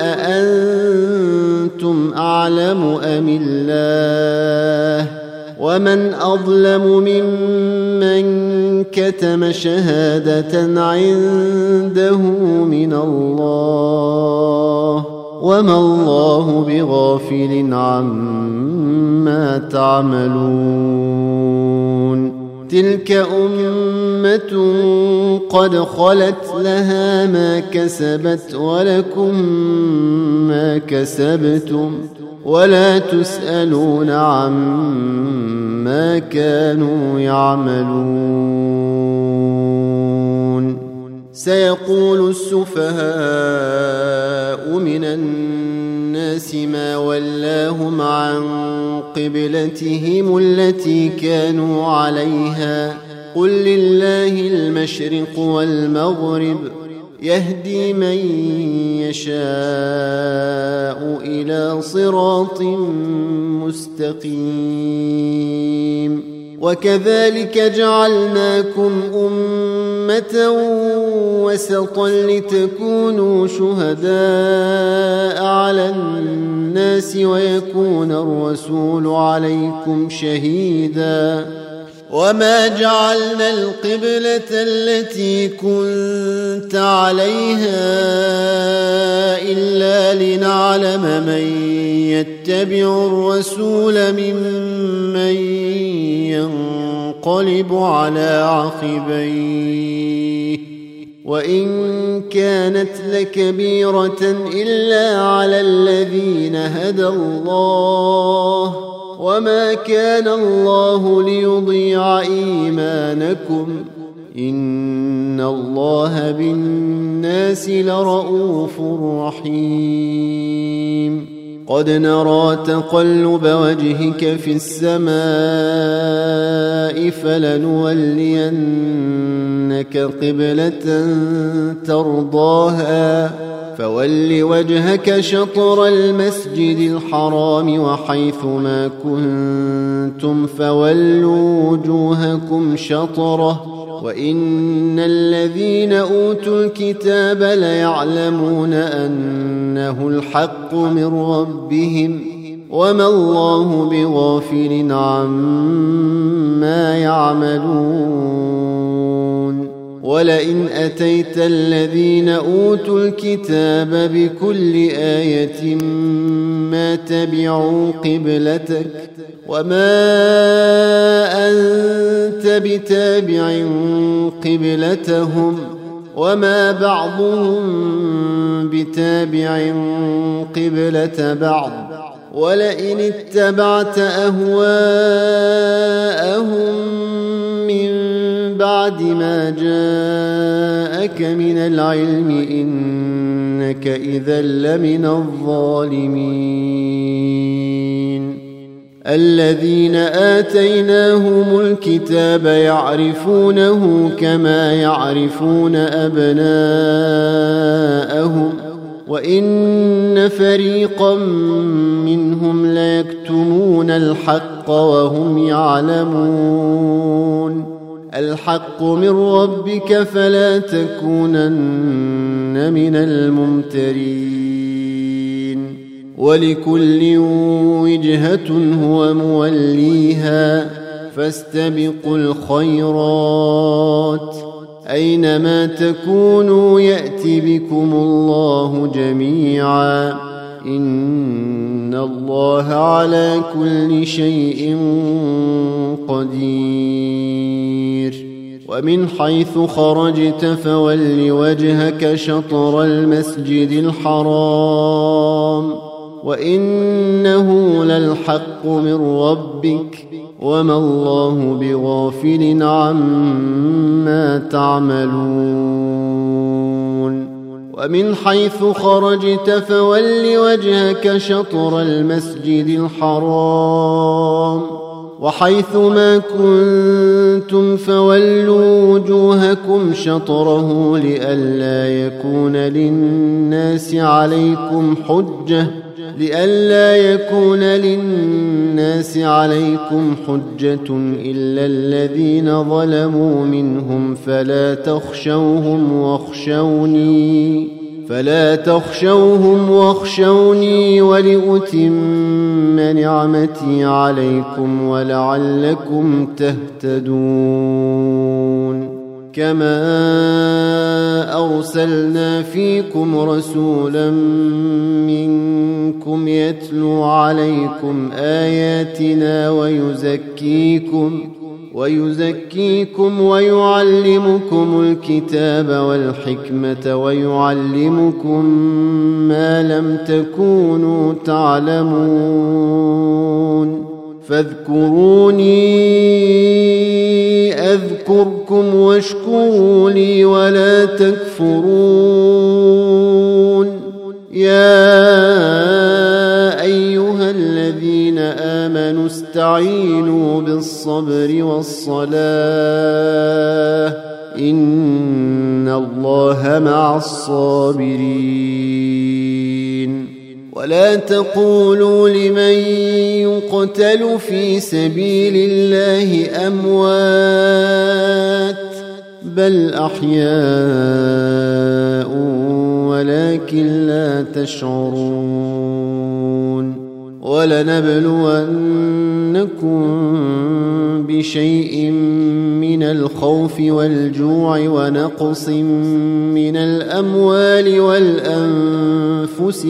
أأنتم أعلم أم الله ومن أظلم ممن كتم شهادة عنده من الله وما الله بغافل عما تعملون تلك أمة قد خلت لها ما كسبت ولكم ما كسبتم ولا تسألون عما كانوا يعملون سيقول السفهاء من الناس ما ولاهم عن قبلتهم التي كانوا عليها قل لله المشرق والمغرب يهدي من يشاء إلى صراط مستقيم وكذلك جعلناكم أمة وسطا لتكونوا شهداء على الناس ويكون الرسول عليكم شهيدا وما جعلنا القبلة التي كنت عليها إلا لنعلم من يتبع الرسول ممن ينقلب على عقبيه وإن كانت لكبيرة إلا على الذين هدى الله وما كان الله ليضيع إيمانكم إن الله بالناس لرؤوف رحيم قد نرى تقلب وجهك في السماء فلنولينك قبلة ترضاها فول وجهك شطر المسجد الحرام وحيث ما كنتم فولوا وجوهكم شطره وإن الذين أوتوا الكتاب ليعلمون أنه الحق من ربهم وما الله بغافل عما يعملون ولئن أتيت الذين أوتوا الكتاب بكل آية ما تبعوا قبلتك وما أنت بتابع قبلتهم وما بعضهم بتابع قبلة بعض ولئن اتبعت أهواءهم من بعد ما جاءك من العلم إنك إذا لمن الظالمين الذين آتيناهم الكتاب يعرفونه كما يعرفون أبناءهم وإن فريقا منهم ليكتمون الحق وهم يعلمون الحق من ربك فلا تكونن من الممترين ولكل وجهة هو موليها فاستبقوا الخيرات أينما تكونوا يأتي بكم الله جميعا إن الله على كل شيء قدير ومن حيث خرجت فول وجهك شطر المسجد الحرام وإنه للحق من ربك وما الله بغافل عما تعملون ومن حيث خرجت فول وجهك شطر المسجد الحرام وحيث ما كنتم فولوا وجوهكم شطره لئلا يكون للناس عليكم حجة إلا الذين ظلموا منهم فلا تخشوهم واخشوني ولأتم نعمتي عليكم ولعلكم تهتدون كما أرسلنا فيكم رسولا منكم يتلو عليكم آياتنا ويزكيكم ويعلمكم الكتاب والحكمة ويعلمكم ما لم تكونوا تعلمون فاذكروني أذكركم واشكروا لي ولا تكفرون يا أيها الذين آمنوا استعينوا بالصبر والصلاة إن الله مع الصابرين ولا تقولوا لمن يقتل في سبيل الله أموات بل أحياء ولكن لا تشعرون ولنبلونكم بشيء من الخوف والجوع ونقص من الأموال والأنفس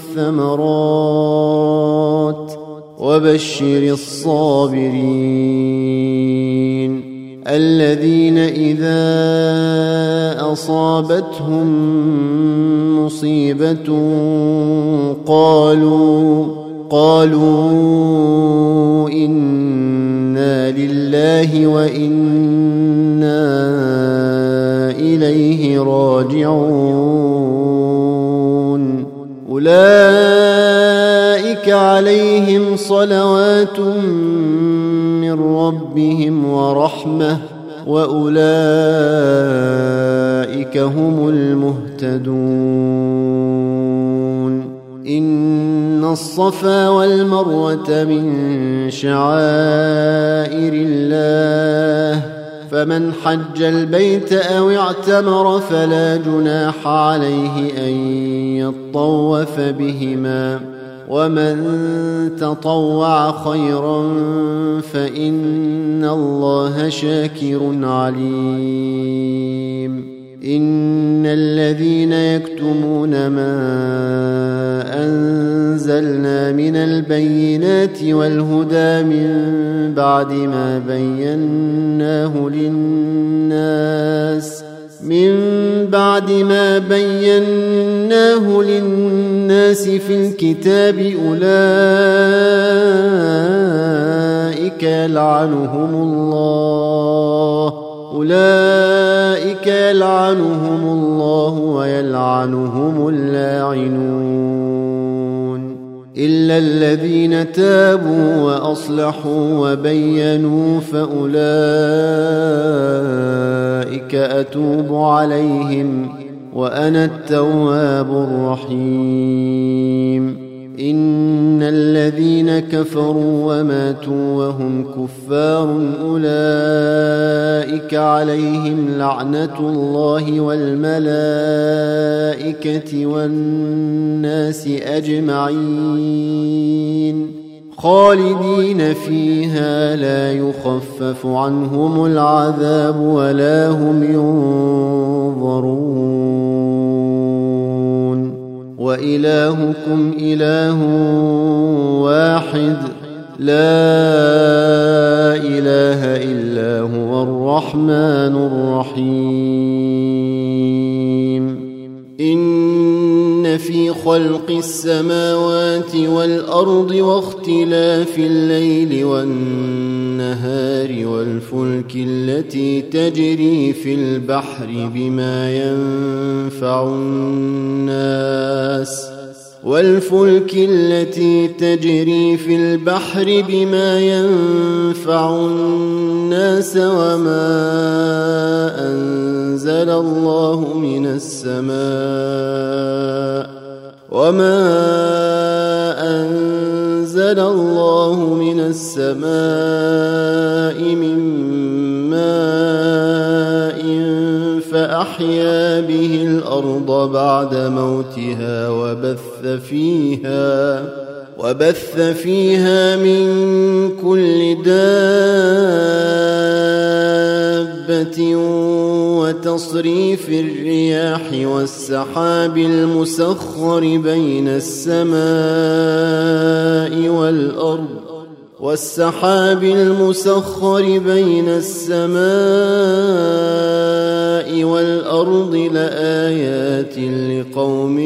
والثمرات وبشر الصابرين الذين إذا أصابتهم مصيبة قالوا إنا لله وإنا إليه راجعون أولئك عليهم صلوات من ربهم ورحمة وأولئك هم المهتدون إن الصفا والمروة من شعائر الله فمن حج البيت أو اعتمر فلا جناح عليه أن يطوف بهما ومن تطوع خيرا فإن الله شاكر عليم إن الذين يكتمون ما أنزلنا من البينات والهدى من بعد ما بيناه للناس في الكتاب أولئك يلعنهم الله ويلعنهم اللاعنون إلا الذين تابوا وأصلحوا وبينوا فأولئك أتوب عليهم وأنا التواب الرحيم إن الذين كفروا وماتوا وهم كفار أولئك عليهم لعنة الله والملائكة والناس أجمعين خالدين فيها لا يخفف عنهم العذاب ولا هم ينظرون وإلهكم إله واحد لا إله إلا هو الرحمن الرحيم إن في خلق السماوات والأرض واختلاف الليل والنهار والفلك التي تجري في البحر بما ينفع الناس وما أنزل الله من السماء من ماء فأحيا به الأرض بعد موتها وبث فيها من كل دابة وتصريف الرياح والسحاب المسخر بين السماء والأرض لآيات لقوم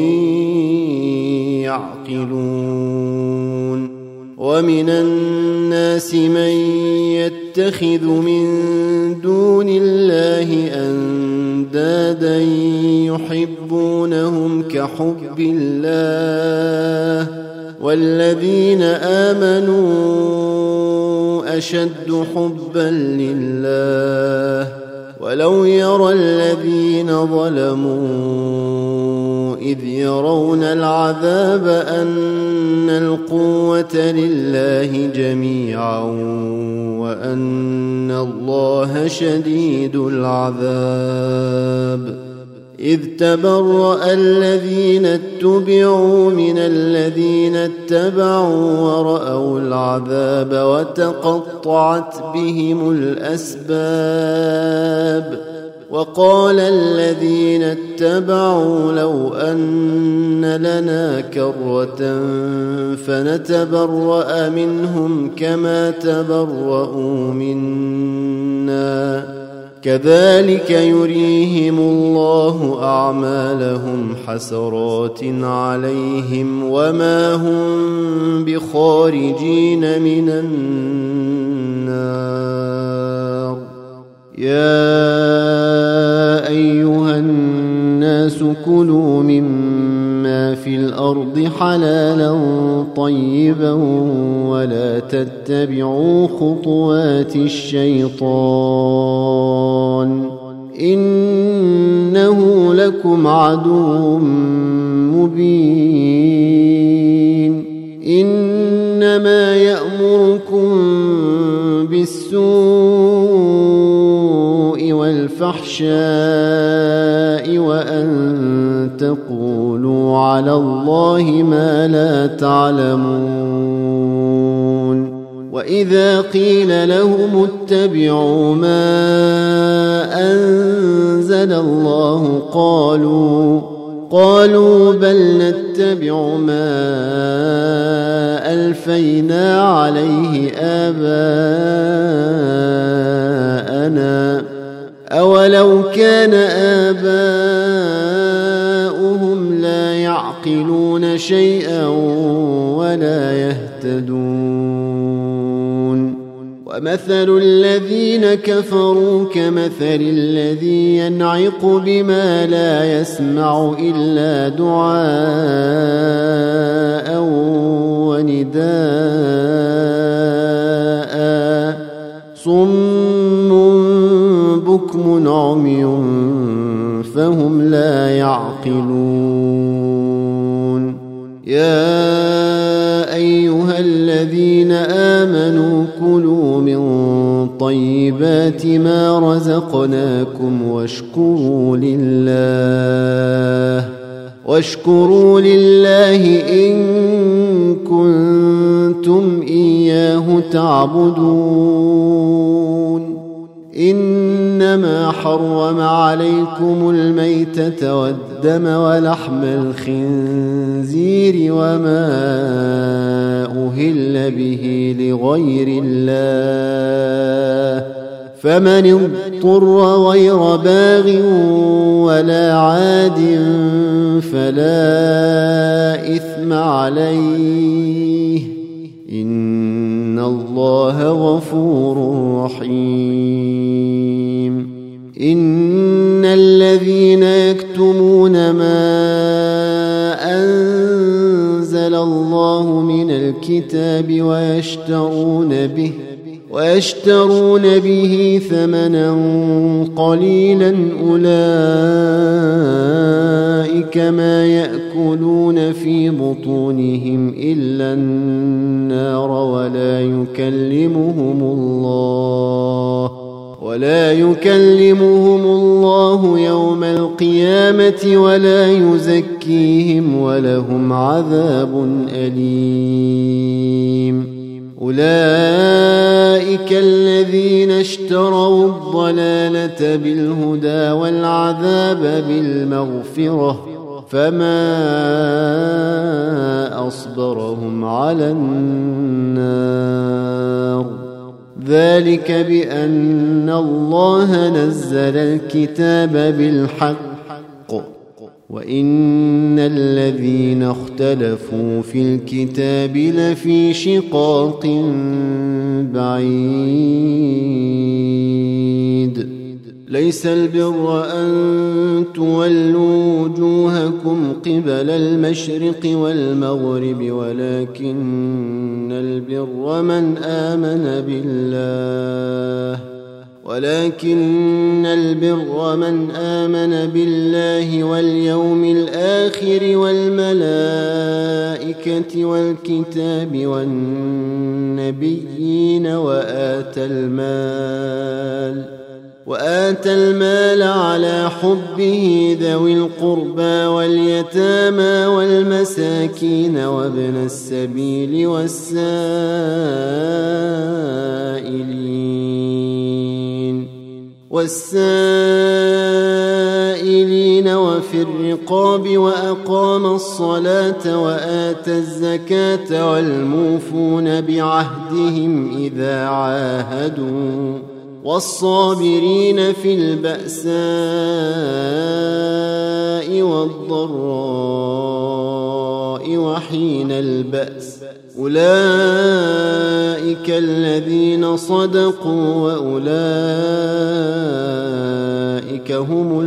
يعقلون ومن الناس من يتخذ من دون الله أندادا يحبونهم كحب الله والذين آمنوا أشد حبا لله ولو يرى الذين ظلموا إذ يرون العذاب أن القوة لله جميعا وأن الله شديد العذاب إذ تبرأ الذين اتبعوا من الذين اتبعوا ورأوا العذاب وتقطعت بهم الأسباب وقال الذين اتبعوا لو أن لنا كرة فنتبرأ منهم كما تبرؤوا منا كذلك يريهم الله أعمالهم حسرات عليهم وما هم بخارجين من النار يا أيها الناس كلوا مما في الأرض حلالا طيبا ولا تتبعوا خطوات الشيطان إنه لكم عدو مبين إنما يأمركم بالسوء والفحشاء وأن تقولوا على الله ما لا تعلمون وإذا قيل لهم اتبعوا ما أنزل الله قالوا بل نتبع ما ألفينا عليه آباءنا أولو كان آباؤهم لا يعقلون شيئا ولا يهتدون ومثل الذين كفروا كمثل الذي ينعق بما لا يسمع إلا دعاء ونداء صم بكم عمي فهم لا يعقلون يا أيها الذين آمنوا كلوا من طيبات ما رزقناكم واشكروا لله إن كنتم إياه تعبدون إنما حرم عليكم الميتة والدم ولحم الخنزير وما أهل به لغير الله فمن اضطر غير باغ ولا عاد فلا إثم عليه إن الله غفور رحيم إن الذين يكتمون ما أنزل الله من الكتاب ويشترون به ثمنا قليلا أولئك ما يأكلون في بطونهم إلا النار ولا يكلمهم الله يوم القيامة ولا يزكيهم ولهم عذاب أليم أولئك الذين اشتروا الضلالة بالهدى والعذاب بالمغفرة فما أصبرهم على النار ذلك بأن الله نزل الكتاب بالحق وإن الذين اختلفوا في الكتاب لفي شقاق بعيد ليس البر أن تولوا وجوهكم قبل المشرق والمغرب ولكن البر من آمن بالله ولكن البر من آمن بالله واليوم الآخر والملائكة والكتاب والنبيين وآتى المال على حبه ذوي القربى واليتامى والمساكين وابن السبيل والسائلين وفي الرقاب وأقام الصلاة وآتى الزكاة والموفون بعهدهم إذا عاهدوا والصابرين في البأساء والضراء وحين البأس أولئك الذين صدقوا وأولئك هم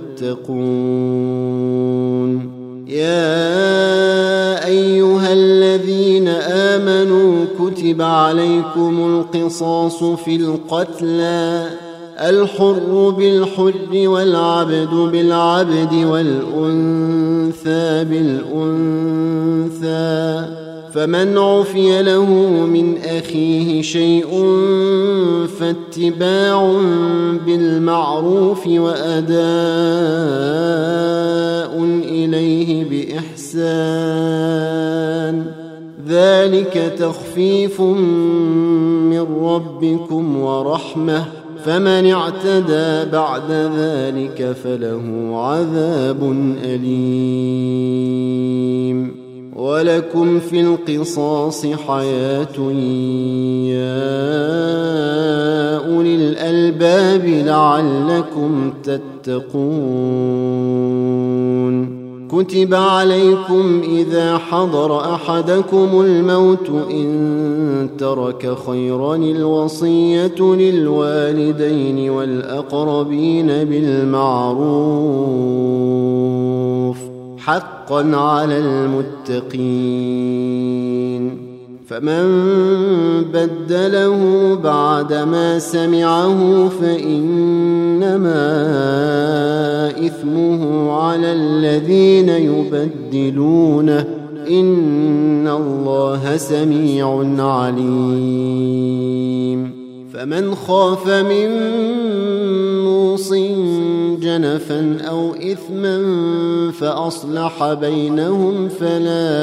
المتقون. يا أيها الذين آمنوا كتب عليكم القصاص في القتلى الحر بالحر والعبد بالعبد والأنثى بالأنثى فمن عفي له من أخيه شيء فاتباع بالمعروف وأداء إليه بإحسان ذلك تخفيف من ربكم ورحمة فمن اعتدى بعد ذلك فله عذاب أليم. ولكم في القصاص حياة يا أولي الألباب لعلكم تتقون. كتب عليكم إذا حضر أحدكم الموت إن ترك خيرا الوصية للوالدين والأقربين بالمعروف حقا على المتقين. فمن بدله بعدما سمعه فإنما إثمه على الذين يبدلونه إن الله سميع عليم. فمن خاف من موص جنفا أو إثما فأصلح بينهم فلا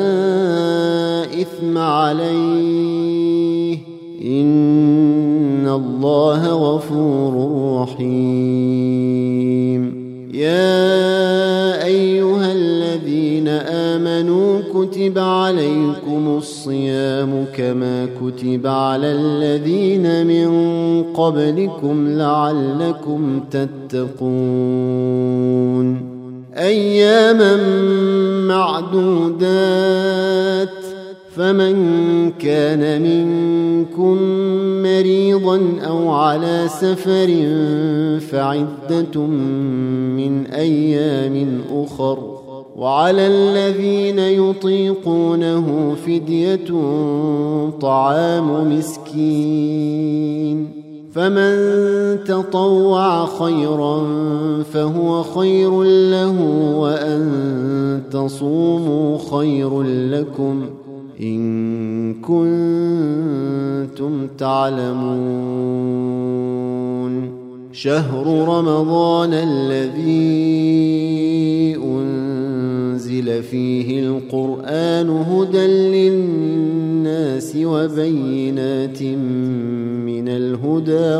إثم عليه إن الله غفور رحيم. يا أيها الذين آمنوا كتب عليكم الصيام كما كتب على الذين من قبلكم لعلكم تتقون. أياما معدودات فمن كان منكم مريضا أو على سفر فعدة من أيام أخر وعلى الذين يطيقونه فدية طعام مسكين فمن تطوع خيرا فهو خير له وأن تصوموا خير لكم إن كنتم تعلمون. شهر رمضان الذي أنزل فيه القرآن هدى للناس وبينات من الهدى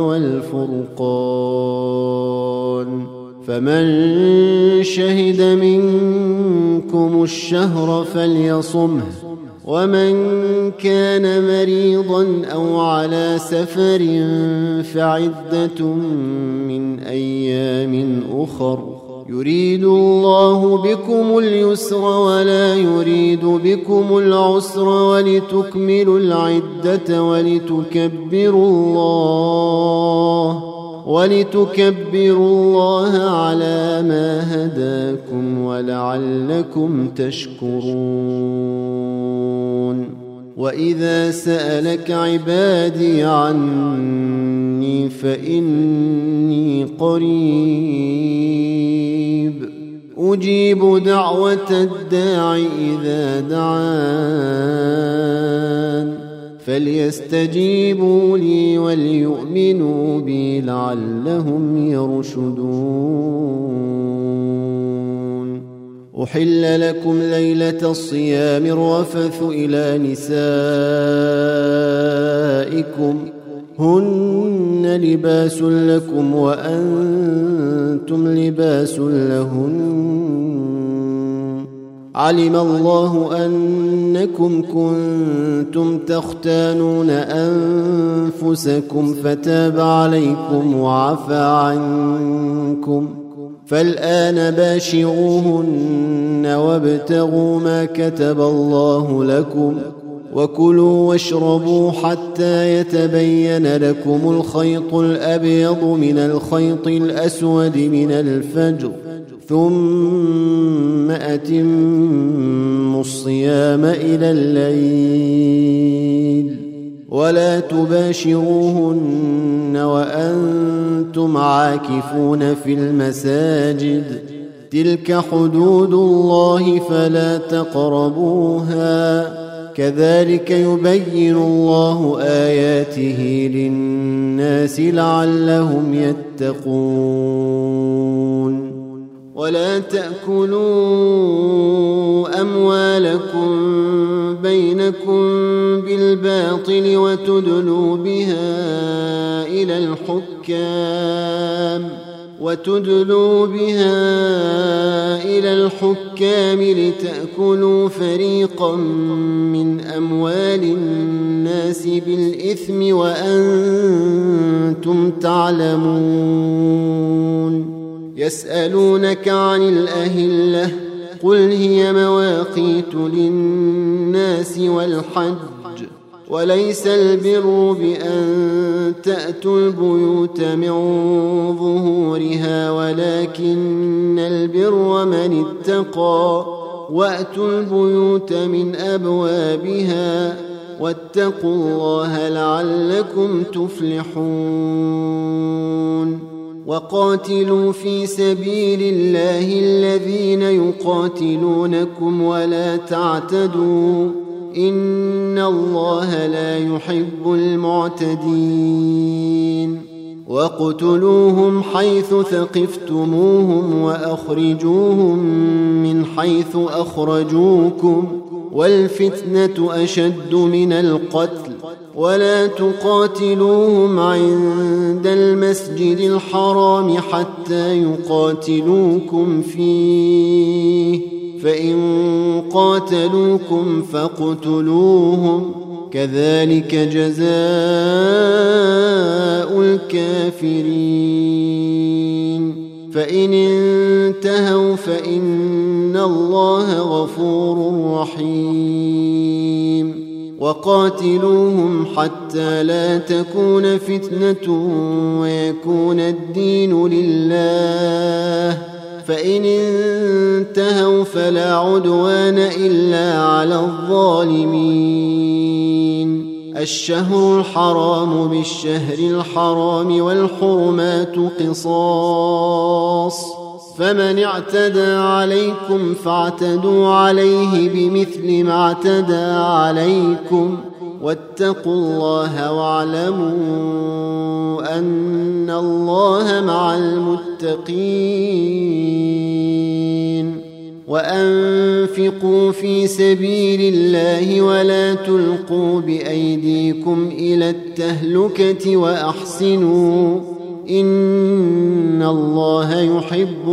والفرقان فمن شهد منكم الشهر فليصمه ومن كان مريضا أو على سفر فعدة من أيام أخر يريد الله بكم اليسر ولا يريد بكم العسر ولتكملوا العدة ولتكبروا الله على ما هداكم ولعلكم تشكرون. وإذا سألك عبادي عني عني فإني قريب أجيب دعوة الداع إذا دعان فليستجيبوا لي وليؤمنوا بي لعلهم يرشدون. أحل لكم ليلة الصيام الرفث إلى نسائكم هن لباس لكم وأنتم لباس لهن علم الله أنكم كنتم تختانون أنفسكم فتاب عليكم وعفى عنكم فالآن باشروهن وابتغوا ما كتب الله لكم وكلوا واشربوا حتى يتبين لكم الخيط الأبيض من الخيط الأسود من الفجر ثم أتموا الصيام إلى الليل ولا تباشروهن وأنتم عاكفون في المساجد تلك حدود الله فلا تقربوها كذلك يبين الله آياته للناس لعلهم يتقون. ولا تأكلوا أموالكم بينكم بالباطل وتدلوا بها إلى الحكام لتأكلوا فريقا من أموال الناس بالإثم وأنتم تعلمون. يسألونك عن الأهلة قل هي مواقيت للناس والحج وليس البر بأن تأتوا البيوت من ظهورها ولكن البر من اتقى وأتوا البيوت من أبوابها واتقوا الله لعلكم تفلحون. وقاتلوا في سبيل الله الذين يقاتلونكم ولا تعتدوا إن الله لا يحب المعتدين. واقتلوهم حيث ثقفتموهم وأخرجوهم من حيث أخرجوكم والفتنة أشد من القتل ولا تقاتلوهم عند المسجد الحرام حتى يقاتلوكم فيه فإن قاتلوكم فاقتلوهم كذلك جزاء الكافرين. فإن انتهوا فإن الله غفور رحيم. وقاتلوهم حتى لا تكون فتنة ويكون الدين لله فإن انتهوا فلا عدوان إلا على الظالمين. الشهر الحرام بالشهر الحرام والحرمات قصاص فمن اعتدى عليكم فاعتدوا عليه بمثل ما اعتدى عليكم واتقوا الله واعلموا أن الله مع المتقين. وأنفقوا في سبيل الله ولا تلقوا بأيديكم إلى التهلكة وأحسنوا إن الله يحب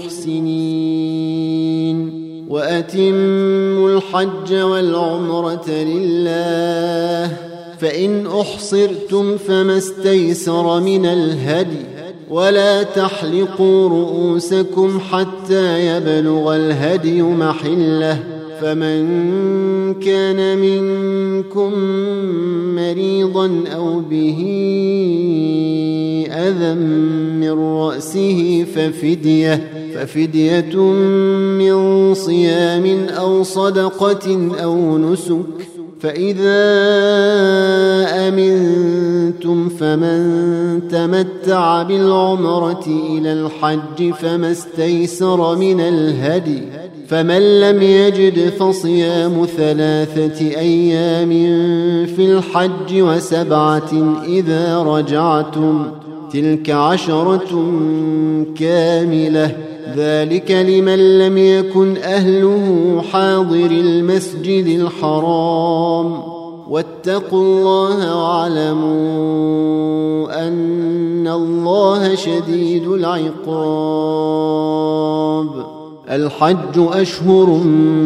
المحسنين. وأتموا الحج والعمرة لله فإن أحصرتم فما استيسر من الهدي ولا تحلقوا رؤوسكم حتى يبلغ الهدي محله فمن كان منكم مريضا أو به أذى من رأسه ففدية من صيام أو صدقة أو نسك فإذا أمنتم فمن تمتع بالعمرة إلى الحج فما استيسر من الهدي فمن لم يجد فصيام 3 أيام في الحج و7 إذا رجعتم تلك 10 كاملة ذلك لمن لم يكن أهله حاضر المسجد الحرام واتقوا الله واعلموا أن الله شديد العقاب الحج أشهر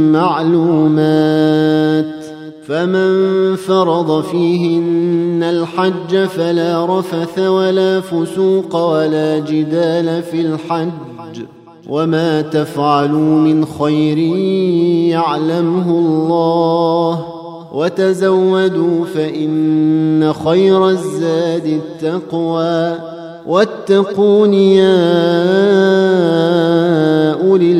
معلومات فمن فرض فيهن الحج فلا رفث ولا فسوق ولا جدال في الحج وما تفعلوا من خير يعلمه الله وتزودوا فإن خير الزاد التقوى واتقون يا أولي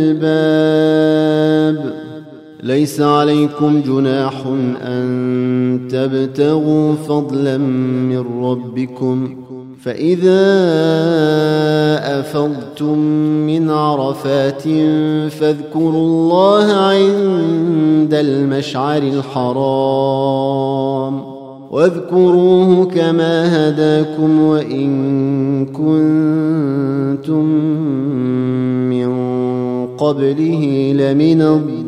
الألباب ليس عليكم جناح أن تبتغوا فضلا من ربكم فإذا أفضتم من عرفات فاذكروا الله عند المشعر الحرام واذكروه كما هداكم وإن كنتم من قبله لمن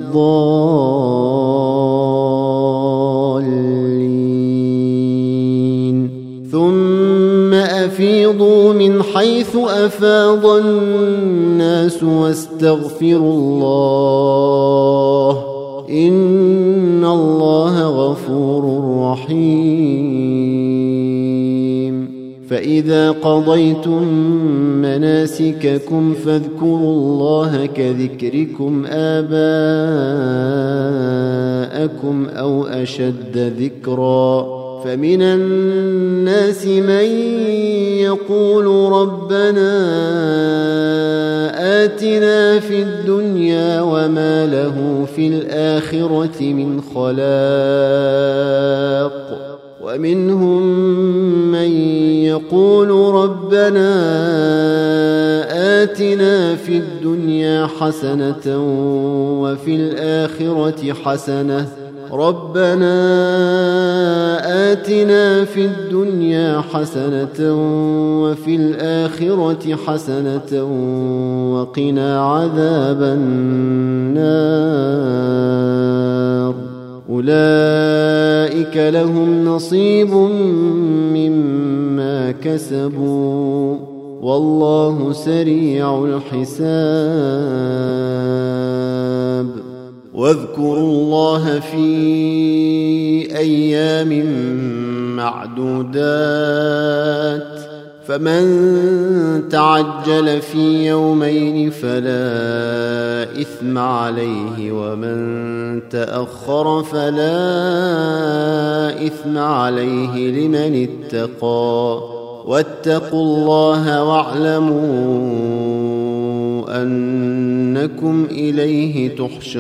الضالين ثم أفيضوا من حيث أفاض الناس واستغفروا الله إن الله غفور رحيم فإذا قضيتم مناسككم فاذكروا الله كذكركم آباءكم أو أشد ذكرا فمن الناس من يقول ربنا آتنا في الدنيا وما له في الآخرة من خلاق ومنهم من يقول ربنا آتنا في الدنيا حسنة وفي الآخرة حسنة ربنا آتنا في الدنيا حسنة وفي الآخرة حسنة وقنا عذاب النار أولئك لهم نصيب مما كسبوا والله سريع الحساب واذكروا الله في أيام معدودات فمن تعجل في يومين فلا إثم عليه ومن تأخر فلا إثم عليه لمن اتقى واتقوا الله واعلموا أنكم إليه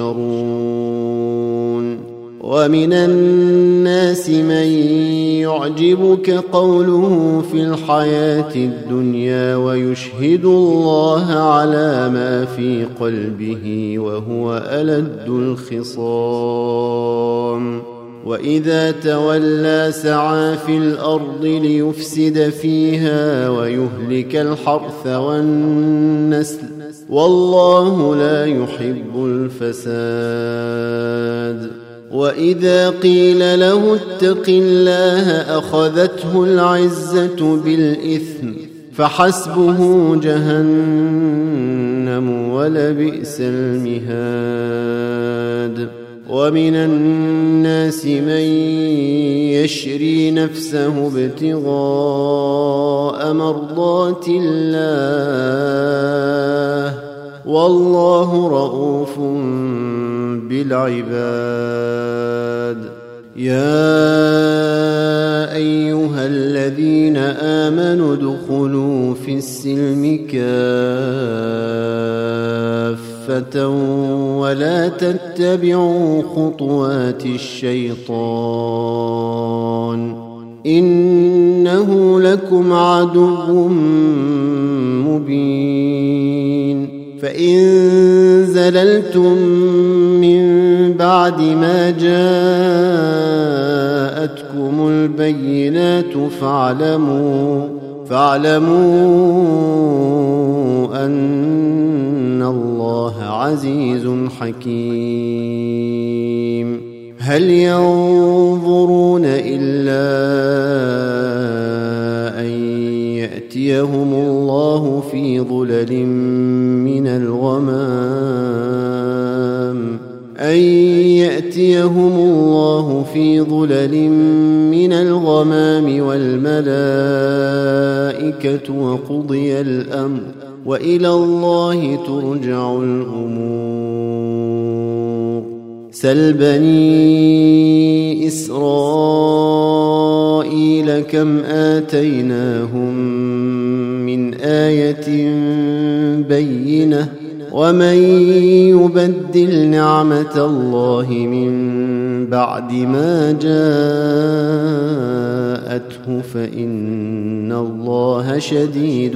تحشرون ومن الناس من يعجبك قوله في الحياة الدنيا ويشهد الله على ما في قلبه وهو ألد الخصام وإذا تولى سعى في الأرض ليفسد فيها ويهلك الحرث والنسل والله لا يحب الفساد وإذا قيل له اتق الله أخذته العزة بالإثم فحسبه جهنم ولبئس المهاد ومن الناس من يشري نفسه ابتغاء مرضات الله والله رؤوف بالعباد يا أيها الذين آمنوا ادخلوا في السلم كافة ولا تتبعوا خطوات الشيطان إنه إنه لكم عدو مبين فإن زللتم من بعد ما جاءتكم البينات فاعلموا أن الله عزيز حكيم هل ينظرون إلا أن يأتيهم الله في ظلل من الغمام والملائكة وقضي الأمر وإلى الله ترجع الأمور سل بني إسرائيل كم آتيناهم من آية بينة ومن يبدل نعمة الله من بعد ما جاءته فإن الله شديد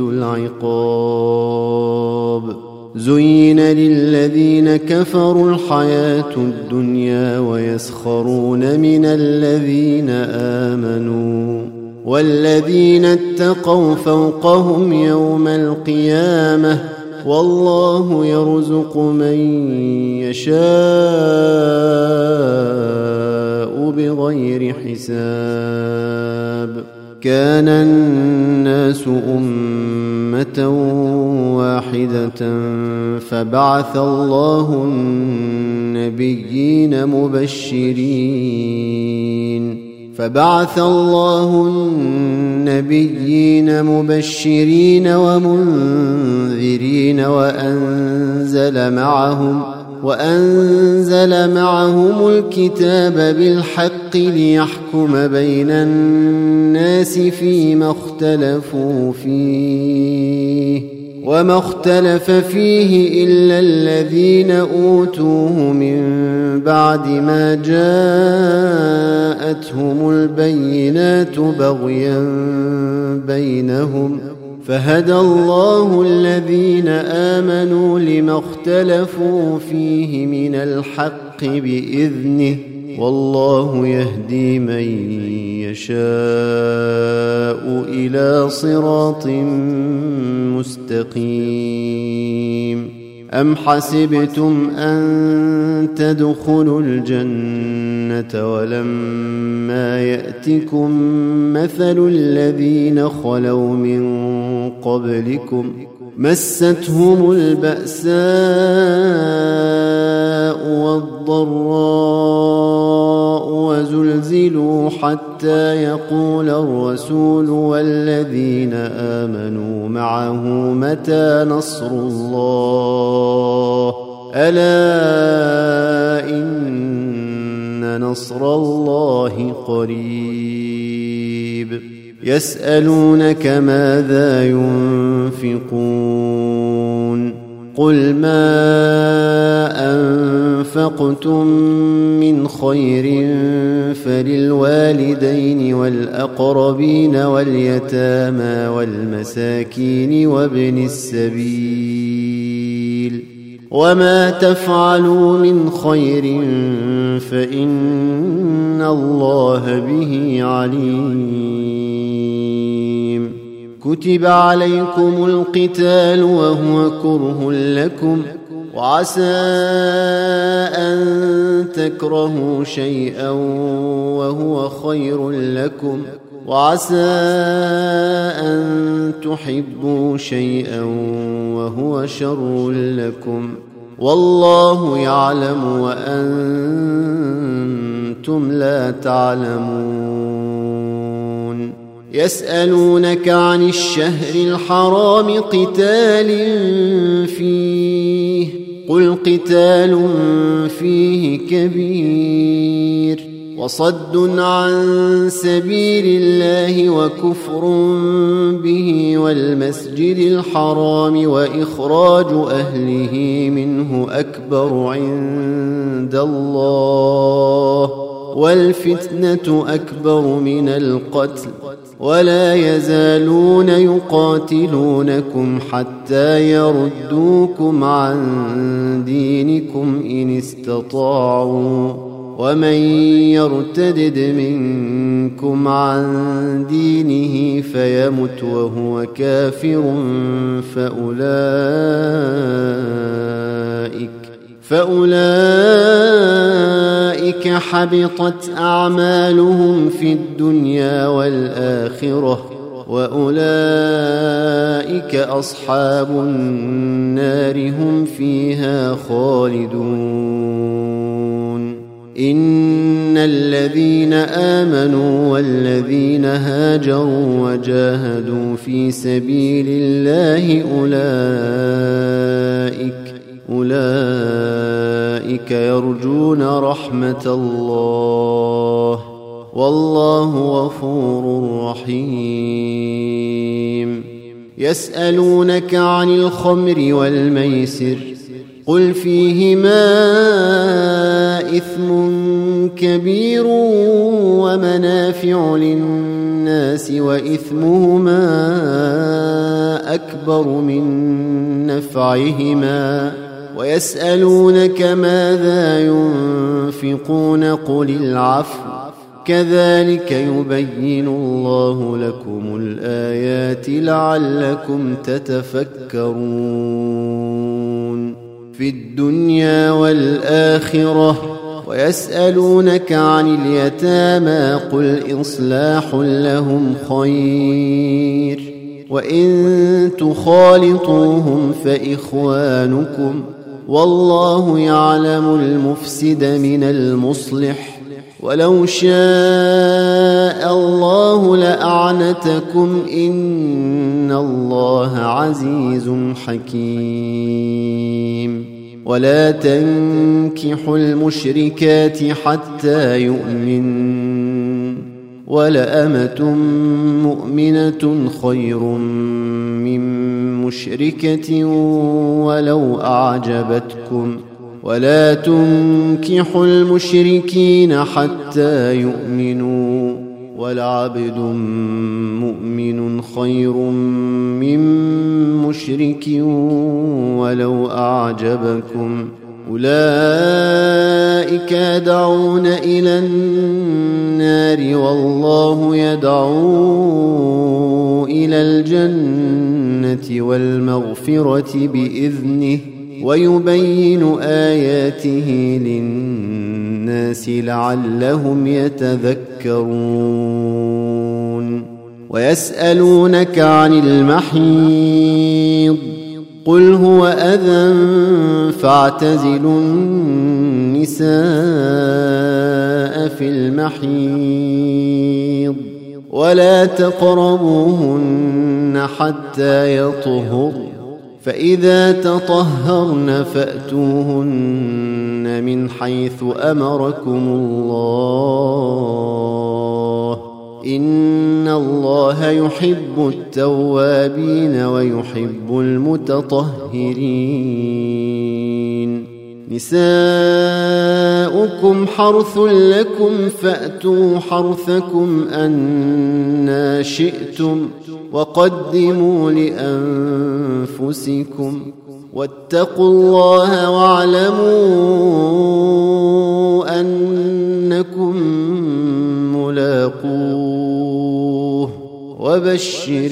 العقاب زين للذين كفروا الحياة الدنيا ويسخرون من الذين آمنوا والذين اتقوا فوقهم يوم القيامة والله يرزق من يشاء بغير حساب كان الناس أمة واحدة فبعث الله النبيين مبشرين ومنذرين وأنزل معهم الكتاب بالحق ليحكم بين الناس فيما اختلفوا فيه وما اختلف فيه إلا الذين أوتوه من بعد ما جاءتهم البينات بغيا بينهم فهدى الله الذين آمنوا لما اختلفوا فيه من الحق بإذنه والله يهدي من يشاء إلى صراط مستقيم أم حسبتم أن تدخلوا الجنة ولما يأتكم مثل الذين خلوا من قبلكم مستهم البأساء والضراء وزلزلوا حتى يقول الرسول والذين آمنوا معه متى نصر الله ألا إن نصر الله قريب يسألونك ماذا ينفقون قل ما أنفقتم من خير فللوالدين والأقربين واليتامى والمساكين وابن السبيل وما تفعلوا من خير فإن الله به عليم كتب عليكم القتال وهو كره لكم وعسى أن تكرهوا شيئا وهو خير لكم وعسى أن تحبوا شيئا وهو شر لكم والله يعلم وأنتم لا تعلمون يسألونك عن الشهر الحرام قتال فيه قل قتال فيه كبير وصد عن سبيل الله وكفر به والمسجد الحرام وإخراج أهله منه أكبر عند الله والفتنة أكبر من القتل ولا يزالون يقاتلونكم حتى يردوكم عن دينكم إن استطاعوا ومن يرتدد منكم عن دينه فيمت وهو كافر فأولئك حبطت أعمالهم في الدنيا والآخرة وأولئك أصحاب النار هم فيها خالدون إن الذين آمنوا والذين هاجروا وجاهدوا في سبيل الله أولئك يرجون رحمة الله والله غفور رحيم يسألونك عن الخمر والميسر قل فيهما إثم كبير ومنافع للناس وإثمهما أكبر من نفعهما ويسألونك ماذا ينفقون قل العفو كذلك يبين الله لكم الآيات لعلكم تتفكرون في الدنيا والآخرة ويسألونك عن اليتامى قل إصلاح لهم خير وإن تخالطوهم فإخوانكم والله يعلم المفسد من المصلح ولو شاء الله لأعنتكم إن الله عزيز حكيم ولا تنكحوا المشركات حتى يؤمنوا ولأمة مؤمنة خير من مشركة ولو أعجبتكم ولا تنكحوا المشركين حتى يؤمنوا ولعبد مؤمن خير من مشرك ولو أعجبكم أولئك يدعون إلى النار والله يدعو إلى الجنة والمغفرة بإذنه ويبين آياته للناس لعلهم يتذكرون ويسألونك عن المحيض قل هو أذى فاعتزلوا النساء في المحيض ولا تقربوهن حتى يطهرن فإذا تطهرن فأتوهن من حيث أمركم الله إن الله يحب التوابين ويحب المتطهرين نساؤكم حرث لكم فأتوا حرثكم أنى شئتم وقدموا لأنفسكم واتقوا الله واعلموا أنكم ملاقوه وبشر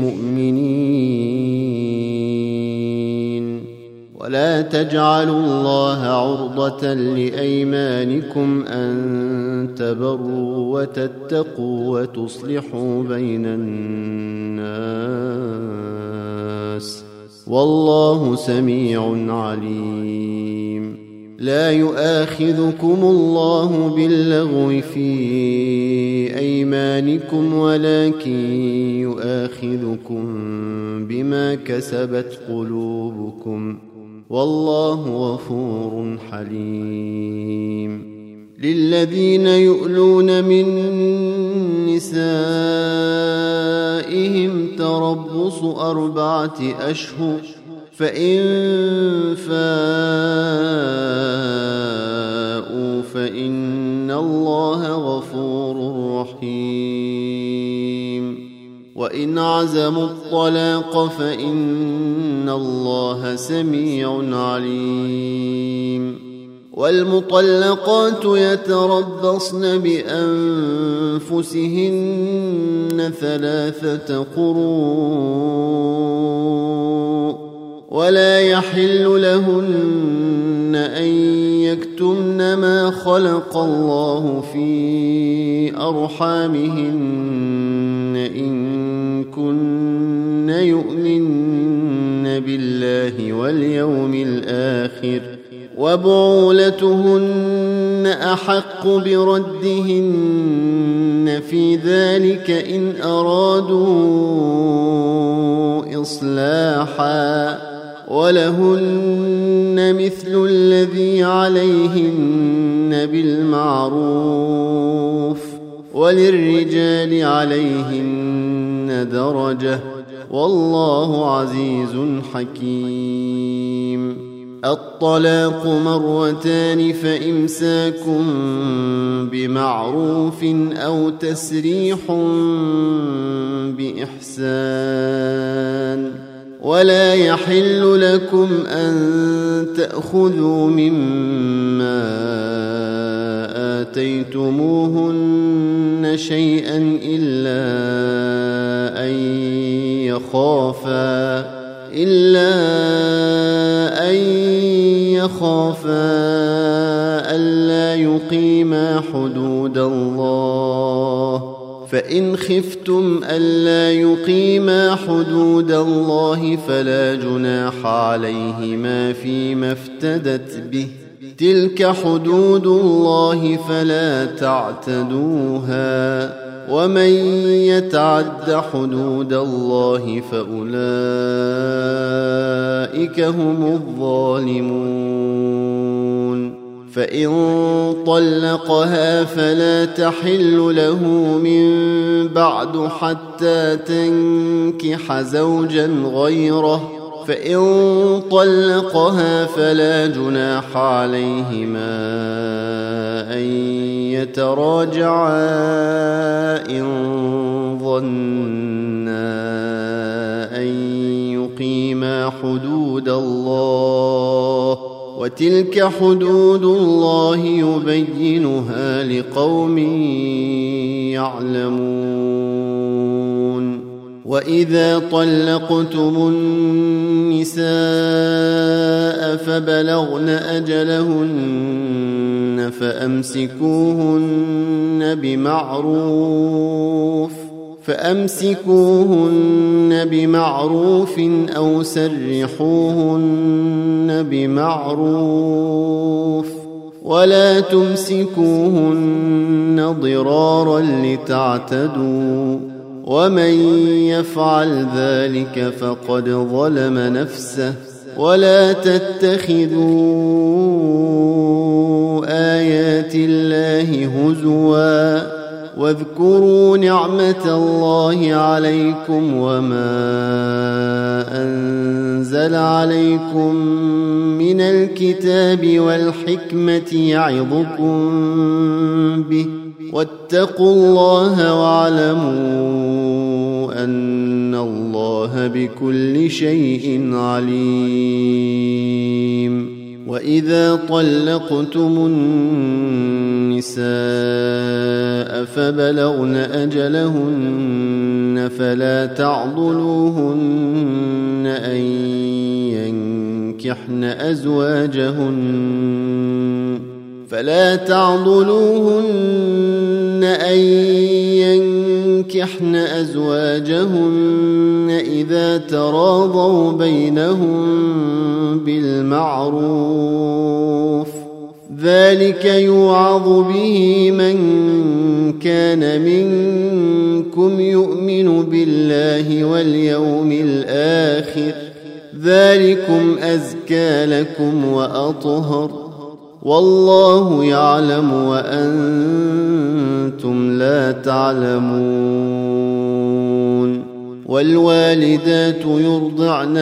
المؤمنين ولا تجعلوا الله عرضة لأيمانكم أن تبروا وتتقوا وتصلحوا بين الناس والله سميع عليم لا يؤاخذكم الله باللغو في أيمانكم ولكن يؤاخذكم بما كسبت قلوبكم والله غفور حليم للذين يؤلون من نسائهم تربص 4 أشهر فإن فاءوا فإن الله غفور رحيم وإن عزموا الطلاق فإن الله سميع عليم والمطلقات يتربصن بأنفسهن 3 قروء ولا يحل لهن أن يكتمن ما خلق الله في أرحامهن إن كن يؤمن بالله واليوم الآخر وبعولتهن أحق بردهن في ذلك إن أرادوا إصلاحا ولهن مثل الذي عليهن بالمعروف وللرجال عليهن درجة والله عزيز حكيم الطلاق مرتان فإمساك بمعروف أو تسريح بإحسان ولا يحل لكم أن تأخذوا مما آتيتموهن شيئا إلا أن يخافا ألا يقيما حدود الله فإن خفتم ألا يقيما حدود الله فلا جناح عليهما فيما افتدت به تلك حدود الله فلا تعتدوها ومن يتعد حدود الله فأولئك هم الظالمون فإن طلقها فلا تحل له من بعد حتى تنكح زوجا غيره فإن طلقها فلا جناح عليهما أن يتراجعا إن ظنا أن يقيما حدود الله وتلك حدود الله يبينها لقوم يعلمون وإذا طلقتم النساء فبلغن أجلهن فأمسكوهن بمعروف أو سرحوهن بمعروف ولا تمسكوهن ضرارا لتعتدوا ومن يفعل ذلك فقد ظلم نفسه ولا تتخذوا آيات الله هزوا واذكروا نعمة الله عليكم وما أنزل عليكم من الكتاب والحكمة يعظكم به واتقوا الله واعلموا أن الله بكل شيء عليم وإذا طلقتم النساء فبلغن أجلهن فلا تعضلوهن أن ينكحن أزواجهن إذا تراضوا بينهم بالمعروف ذلك يوعظ به من كان منكم يؤمن بالله واليوم الآخر ذلكم أزكى لكم وأطهر والله يعلم وأنتم لا تعلمون والوالدات يرضعن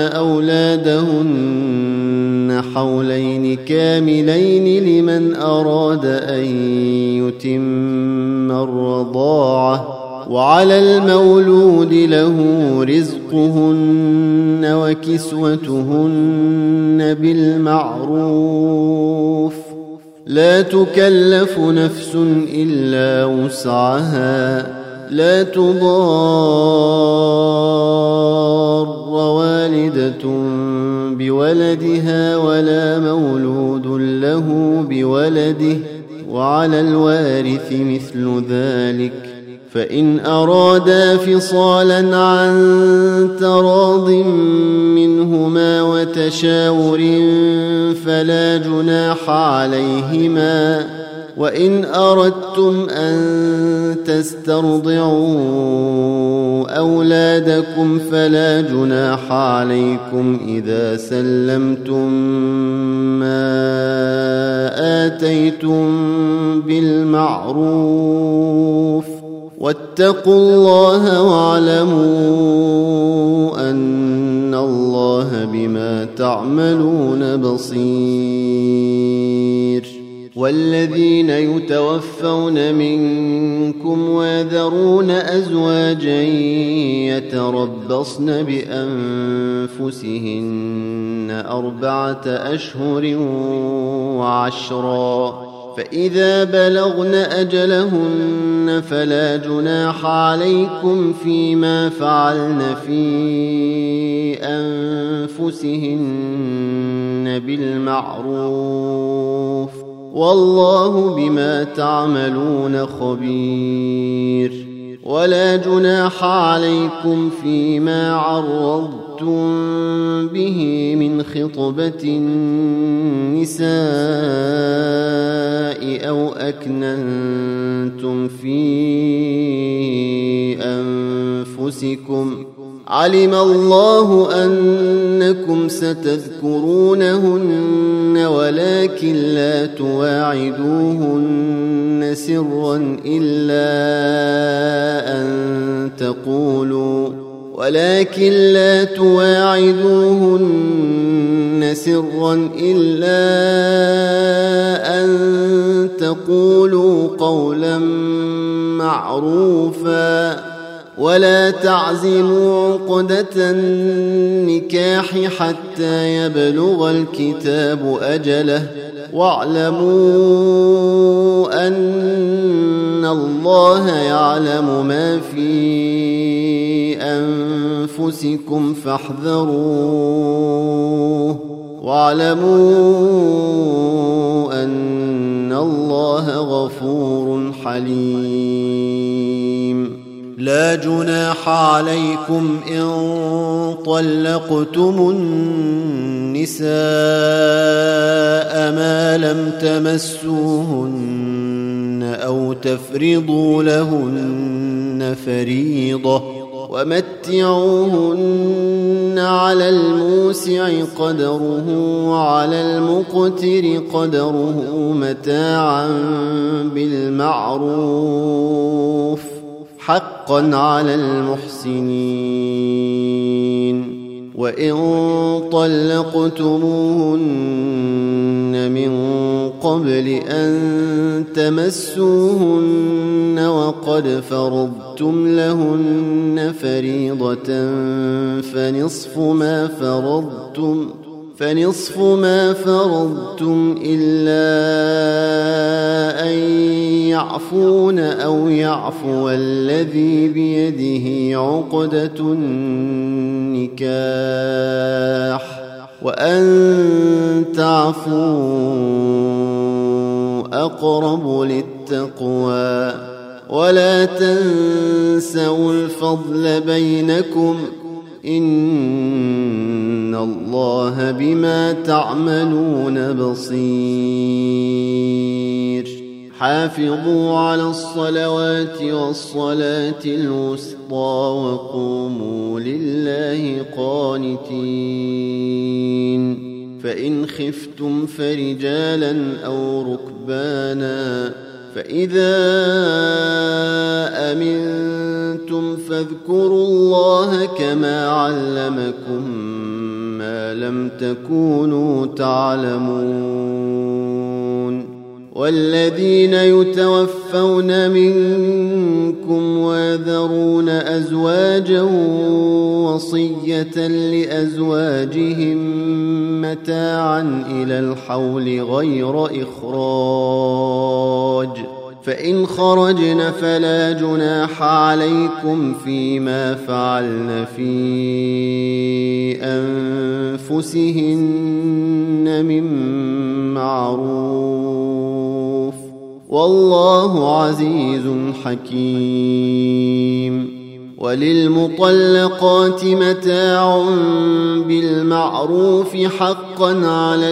أولادهن حولين كاملين لمن أراد أن يتم الرضاعة وعلى المولود له رزقهن وكسوتهن بالمعروف لا تكلف نفس إلا وسعها لا تضار والدة بولدها ولا مولود له بولده وعلى الوارث مثل ذلك فإن أرادا فصالا عن تراض منهما وتشاور فلا جناح عليهما وإن أردتم أن تسترضعوا أولادكم فلا جناح عليكم إذا سلمتم ما آتيتم بالمعروف واتقوا الله واعلموا أن الله بما تعملون بصير والذين يتوفون منكم ويذرون أزواجا يتربصن بأنفسهن 4 أشهر وعشرا فإذا بلغن أجلهن فلا جناح عليكم فيما فعلن في أنفسهن بالمعروف والله بما تعملون خبير ولا جناح عليكم فيما عرضتم به من خطبة النساء أو أكننتم في أنفسكم علم الله أنكم ستذكرونهن ولكن لا تواعدوهن سرا إلا أن تقولوا قولا معروفا ولا تعزموا عقدة النكاح حتى يبلغ الكتاب أجله واعلموا أن الله يعلم ما في أنفسكم فاحذروه واعلموا أن الله غفور حليم لا جناح عليكم إن طلقتم النساء ما لم تمسوهن أو تفرضوا لهن فريضة ومتعوهن على الموسع قدره وعلى المقتر قدره متاعا بالمعروف حقا على المحسنين وإن طلقتموهن من قبل أن تمسوهن وقد فرضتم لهن فريضة فنصف ما فرضتم إلا أن يعفون أو يعفو الذي بيده عقدة النكاح وأن تعفوا أقرب للتقوى ولا تنسوا الفضل بينكم إن الله بما تعملون بصير حافظوا على الصلوات والصلاة الوسطى وقوموا لله قانتين فإن خفتم فرجالا أو ركبانا فإذا أمنتم فاذكروا الله كما علمكم ما لم تكونوا تعلمون والذين يتوفون منكم ويذرون أزواجا وصية لأزواجهم متاعا إلى الحول غير إخراج فإن خرجن فلا جناح عليكم فيما فعلن في أنفسهن من معروف والله عزيز حكيم وللمطلقات متاع بالمعروف حقا على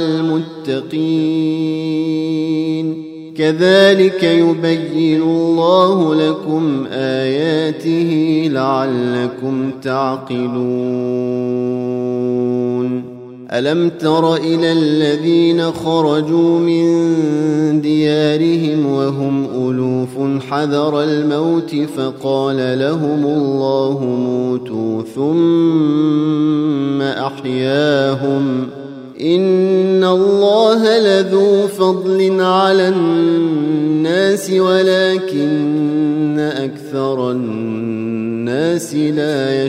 المتقين كذلك يبين الله لكم آياته لعلكم تعقلون ألم تر إلى الذين خرجوا من ديارهم وهم ألوف حذر الموت فقال لهم الله موتوا ثم أحياهم إن الله لذو فضل على الناس ولكن أكثر الناس لا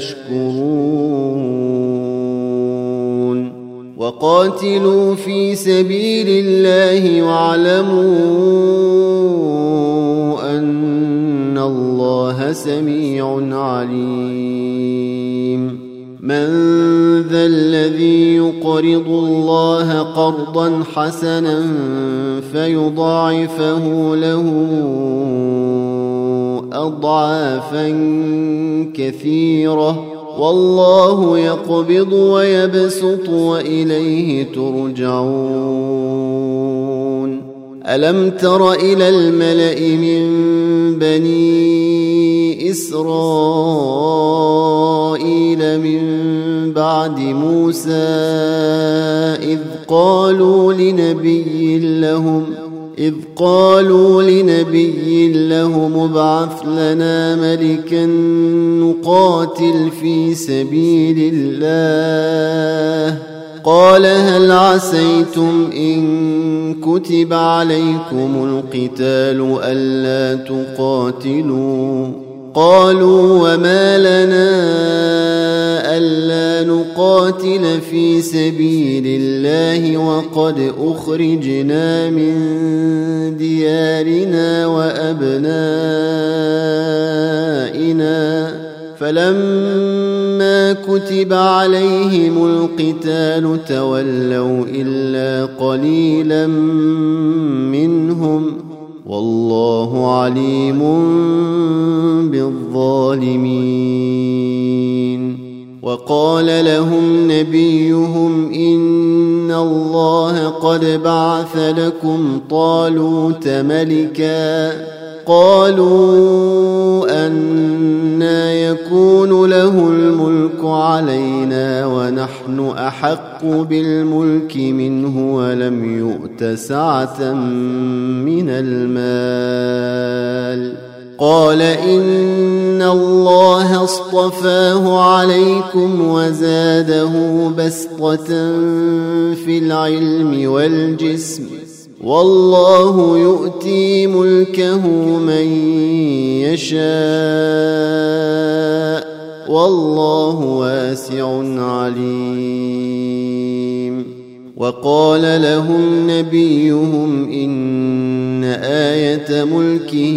يشكرون وقاتلوا في سبيل الله واعلموا أن الله سميع عليم من ذا الذي يقرض الله قرضا حسنا فيضاعفه له أضعافا كثيرة والله يقبض ويبسط وإليه ترجعون ألم تر إلى الملأ من بني إسرائيل من بعد موسى إذ قالوا لنبي لهم ابعث لنا ملكا نقاتل في سبيل الله قال هل عسيتم إن كتب عليكم القتال ألا تقاتلوا قالوا وما لنا ألا نقاتل في سبيل الله وقد أخرجنا من ديارنا وأبنائنا فلما كتب عليهم القتال تولوا إلا قليلا منهم والله عليم بالظالمين وقال لهم نبيهم إن الله قد بعث لكم طالوت ملكا قالوا أنى يكون له الملك علينا ونحن أحق بالملك منه ولم يؤت سعة من المال قال إن الله اصطفاه عليكم وزاده بسطة في العلم والجسم والله يؤتي ملكه من يشاء والله واسع عليم وقال لهم نبيهم إن آية ملكه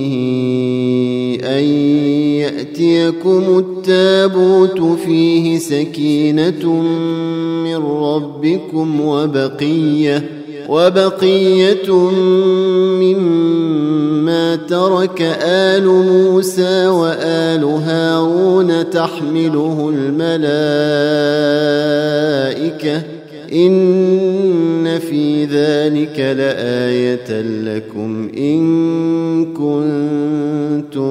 أن يأتيكم التابوت فيه سكينة من ربكم وبقية مما ترك آل موسى وآل هارون تحمله الملائكة إن في ذلك لآية لكم إن كنتم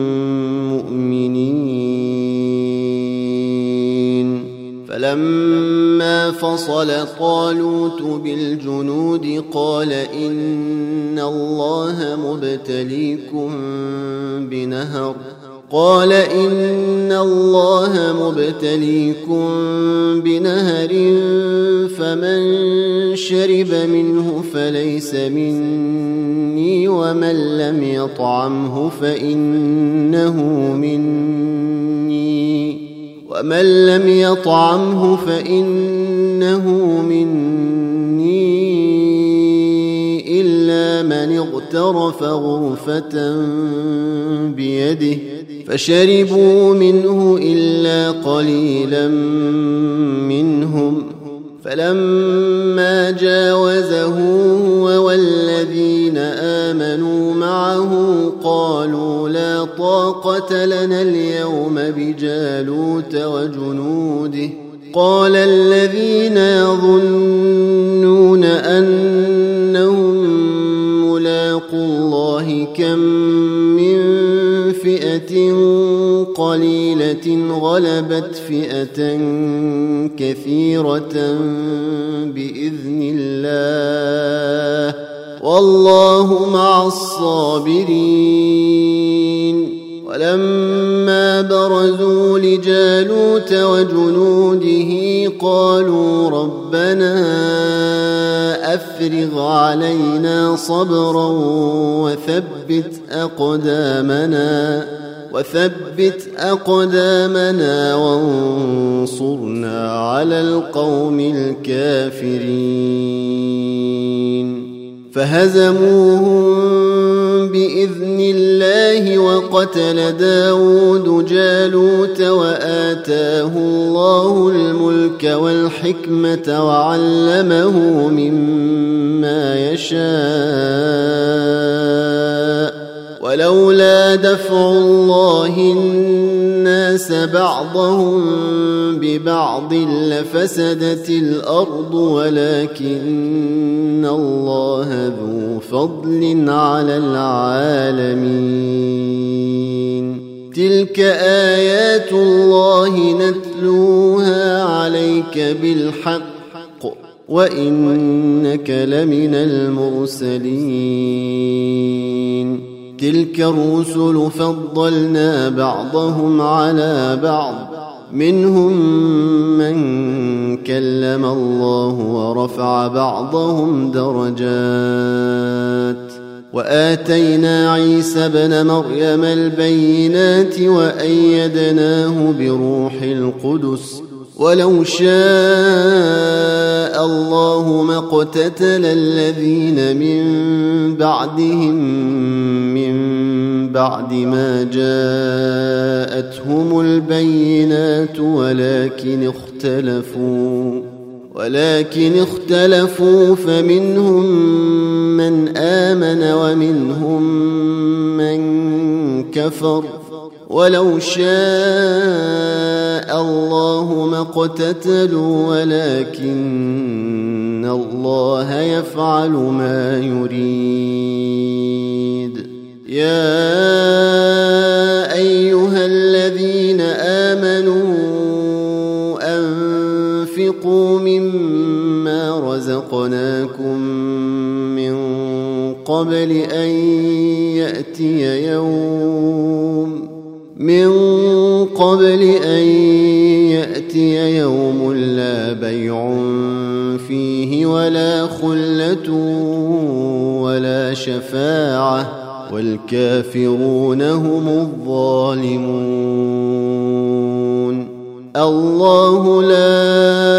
مؤمنين فلما فصل طالوت بالجنود قال إن الله مبتليكم بنهر قال إن إن الله مبتليكم بنهر فمن شرب منه فليس مني ومن لم يطعمه فإنه مني إلا من اغترف غرفة بيده فشربوا منه إلا قليلا منهم فلما جاوزه هو والذين آمنوا معه قالوا لا طاقة لنا اليوم بجالوت وجنوده قال الذين يظنون أنهم ملاقو الله كم من فئة قليلة غلبت فئة كثيرة بإذن الله والله مع الصابرين ولما برزوا لجالوت وجنوده قالوا ربنا أفرغ علينا صبرا وثبت أقدامنا وانصرنا على القوم الكافرين فهزموهم بإذن الله وقتل داود جالوت وآتاه الله الملك والحكمة وعلمه مما يشاء ولولا دفع الله الناس بعضهم ببعض لفسدت الأرض ولكن الله ذو فضل على العالمين تلك آيات الله نتلوها عليك بالحق وإنك لمن المرسلين تلك الرسل فضلنا بعضهم على بعض منهم من كلم الله ورفع بعضهم درجات وآتينا عيسى ابن مريم البينات وأيدناه بروح القدس ولو شاء الله ما اقتتل الذين من بعدهم من بعد ما جاءتهم البينات ولكن اختلفوا فمنهم من آمن ومنهم من كفر ولو شاء الله ما اقتتلوا ولكن الله يفعل ما يريد يا أيها الذين آمنوا أنفقوا مما رزقناكم من قبل أن يأتي يوم لا بيع فيه ولا خلة ولا شفاعة والكافرون هم الظالمون الله لا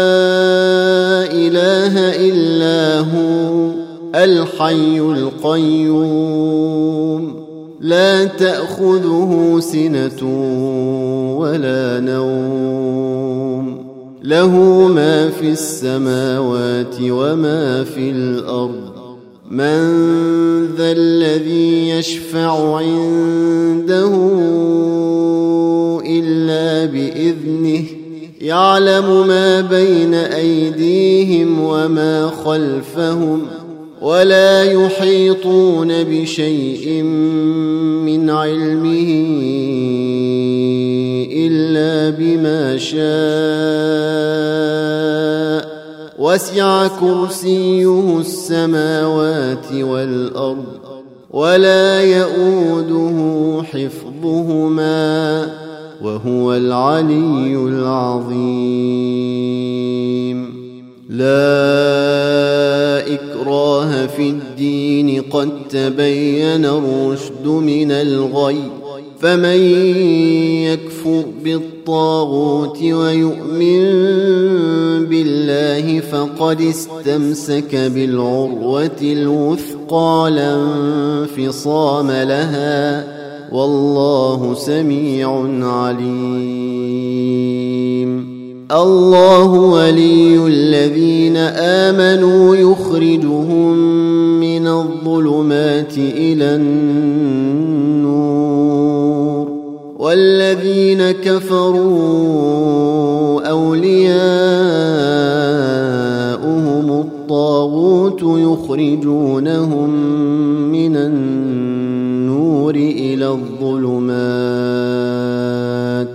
إله إلا هو الحي القيوم لا تأخذه سنة ولا نوم له ما في السماوات وما في الأرض من ذا الذي يشفع عنده إلا بإذنه يعلم ما بين أيديهم وما خلفهم ولا يحيطون بشيء من علمه إلا بما شاء وسع كرسيه السماوات والأرض ولا يؤوده حفظهما وهو العلي العظيم. لا إكراه في الدين قد تبين الرشد من الغي، فمن يكفر بالطاغوت ويؤمن بالله فقد استمسك بالعروة الوثقى لا انفصام لها، والله سميع عليم. الله ولي الذين آمنوا يخرجهم من الظلمات إلى النور، والذين كفروا أولياؤهم الطاغوت يخرجونهم من النور إلى الظلمات،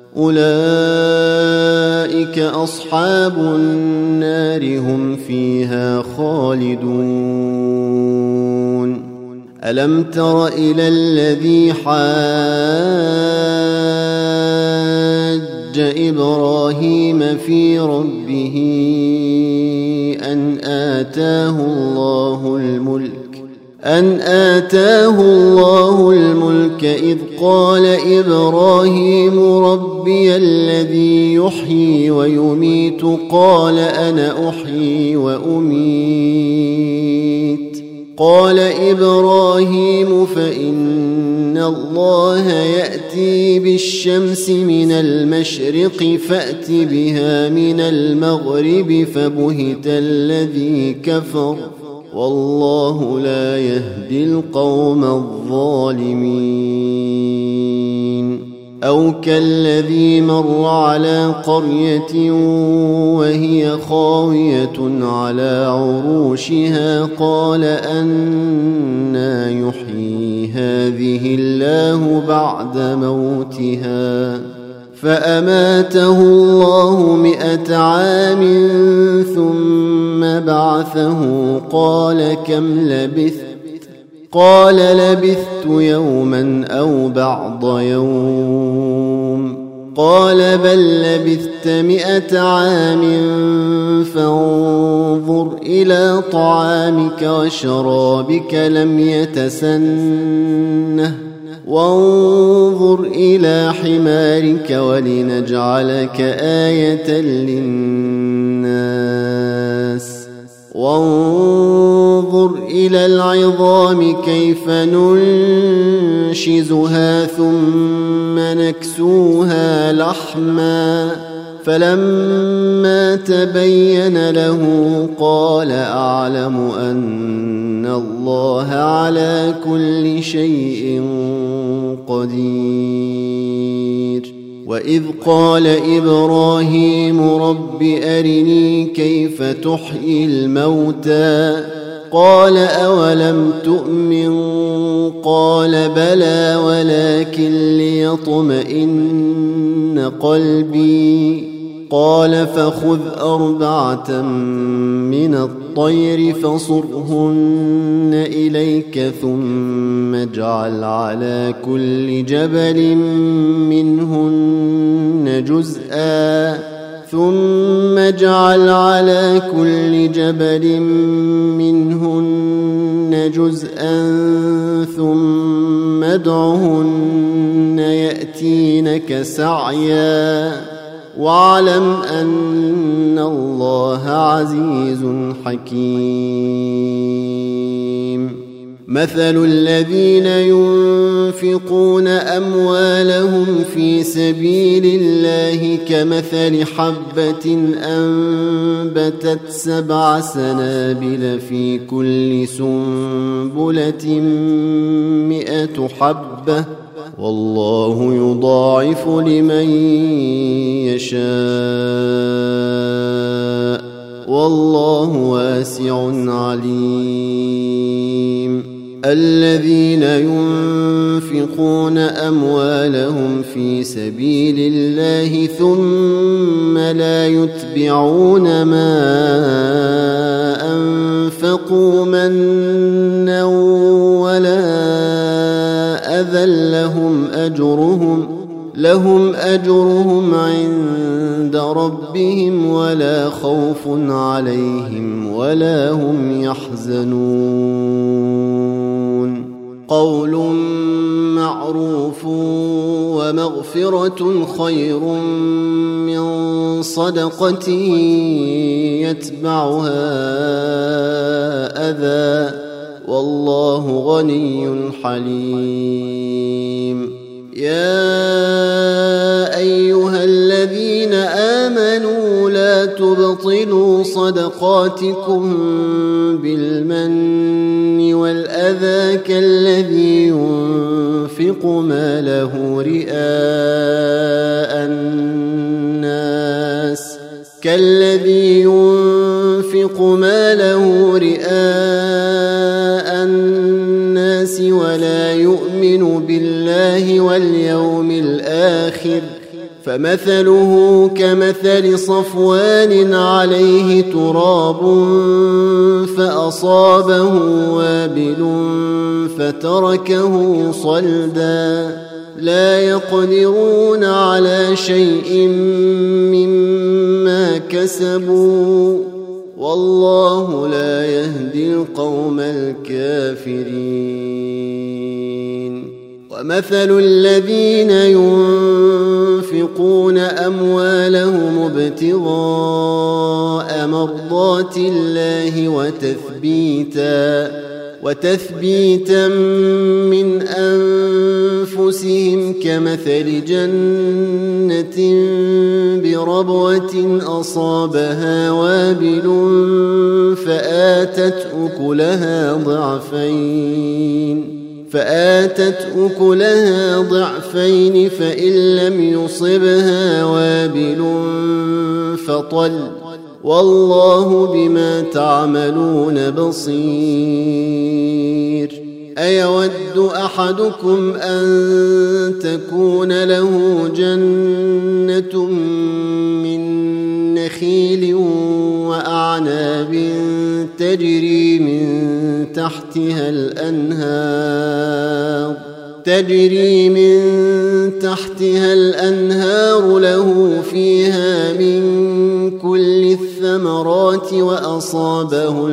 أولئك أصحاب النار هم فيها خالدون. ألم تر إلى الذي حاج إبراهيم في ربه أن آتاه الله الملك إذ قال إبراهيم ربي الذي يحيي ويميت قال أنا أحيي وأميت. قال إبراهيم فإن الله يأتي بالشمس من المشرق فأت بها من المغرب فبهت الذي كفر، والله لا يهدي القوم الظالمين. أو كالذي مر على قرية وهي خاوية على عروشها قال أنى يحيي هذه الله بعد موتها، فأماته الله 100 عام ثم بعثه قال كم لبثت؟ قال لبثت يوما أو بعض يوم. قال بل لبثت 100 عام فانظر إلى طعامك وشرابك لم يتسنه، وانظر إلى حمارك ولنجعلك آية للناس، وانظر إلى العظام كيف ننشزها ثم نكسوها لحما، فلما تبين له قال أعلم أن الله على كل شيء قدير. وإذ قال إبراهيم رب أرني كيف تحيي الموتى قال أولم تؤمن قال بلى ولكن ليطمئن قلبي. قال فخذ 4 من الطير فصرهن إليك ثم اجعل على كل جبل منهن جزءا ثم ادعهن يأتينك سعيا واعلم أن الله عزيز حكيم. مثل الذين ينفقون أموالهم في سبيل الله كمثل حبة أنبتت 7 سنابل في كل سنبلة 100 حبة، والله يضاعف لمن يشاء والله واسع عليم. الذين ينفقون أموالهم في سبيل الله ثم لا يتبعون ما أنفقوا منا لهم أجرهم عند ربهم ولا خوف عليهم ولا هم يحزنون قول معروف ومغفرة خير من صدقة يتبعها أذى والله غني حليم يا أيها الذين آمنوا لا تبطلوا صدقاتكم بالمن والأذى كالذي ينفق ماله رئاء الناس ولا يؤمن بالله واليوم الآخر فمثله كمثل صفوان عليه تراب فأصابه وابل فتركه صلدا لا يقدرون على شيء مما كسبوا والله لا يهدي القوم الكافرين ومثل الذين ينفقون أموالهم ابتغاء مرضات الله وتثبيتا من أنفسهم كمثل جنة بربوة أصابها وابل فآتت أكلها ضعفين فإن لم يصبها وابل فطل والله بما تعملون بصير أيود أحدكم أن تكون له جنة من نخيل وأعناب تجري من تحتها الأنهار له فيها من كل الثمرات وأصابه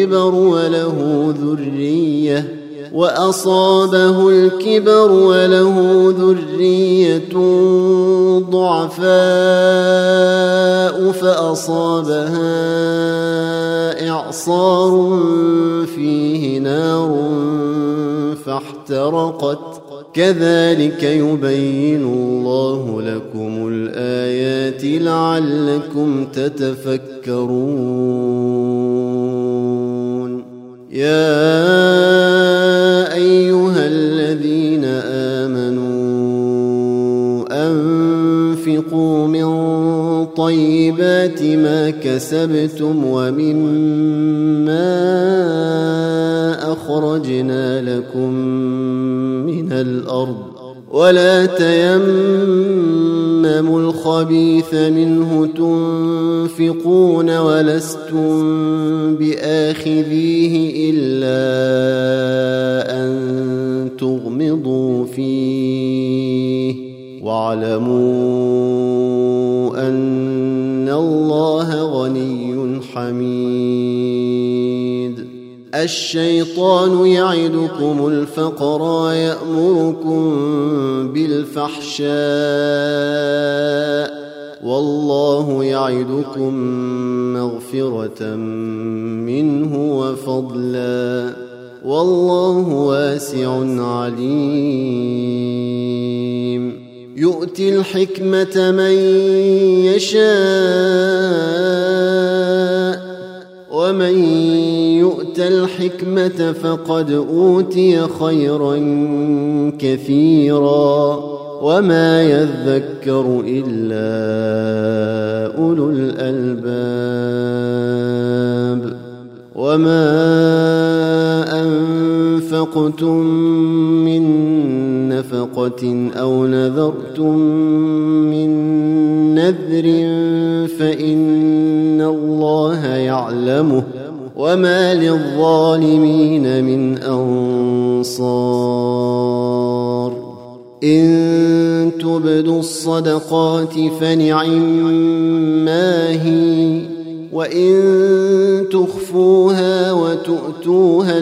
الكبر وله ذرية ضعفاء فأصابها إعصار فيه نار فاحترقت كذلك يبين الله لكم الآيات لعلكم تتفكرون يا أيها الذين آمنوا أنفقوا من طيبات ما كسبتم ومما أخرجنا لكم من الأرض ولا تيمموا الخبيث منه تنفقون ولستم بآخذيه إلا أن تغمضوا فيه واعلموا أن الله غني حميد الشيطان يعدكم الفقر ويأمركم بالفحشاء والله يعدكم مغفرة منه وفضلا والله واسع عليم يؤتي الحكمة من يشاء ومن يؤت الحكمة فقد أوتي خيرا كثيرا وما يذكر إلا أولو الألباب وما أنفقتم من نفقة أو نذرتم من نذر فإن الله يعلمه وما للظالمين من أنصار إن تبدوا الصدقات فنعما هي، وإن تخفوها وتؤتوها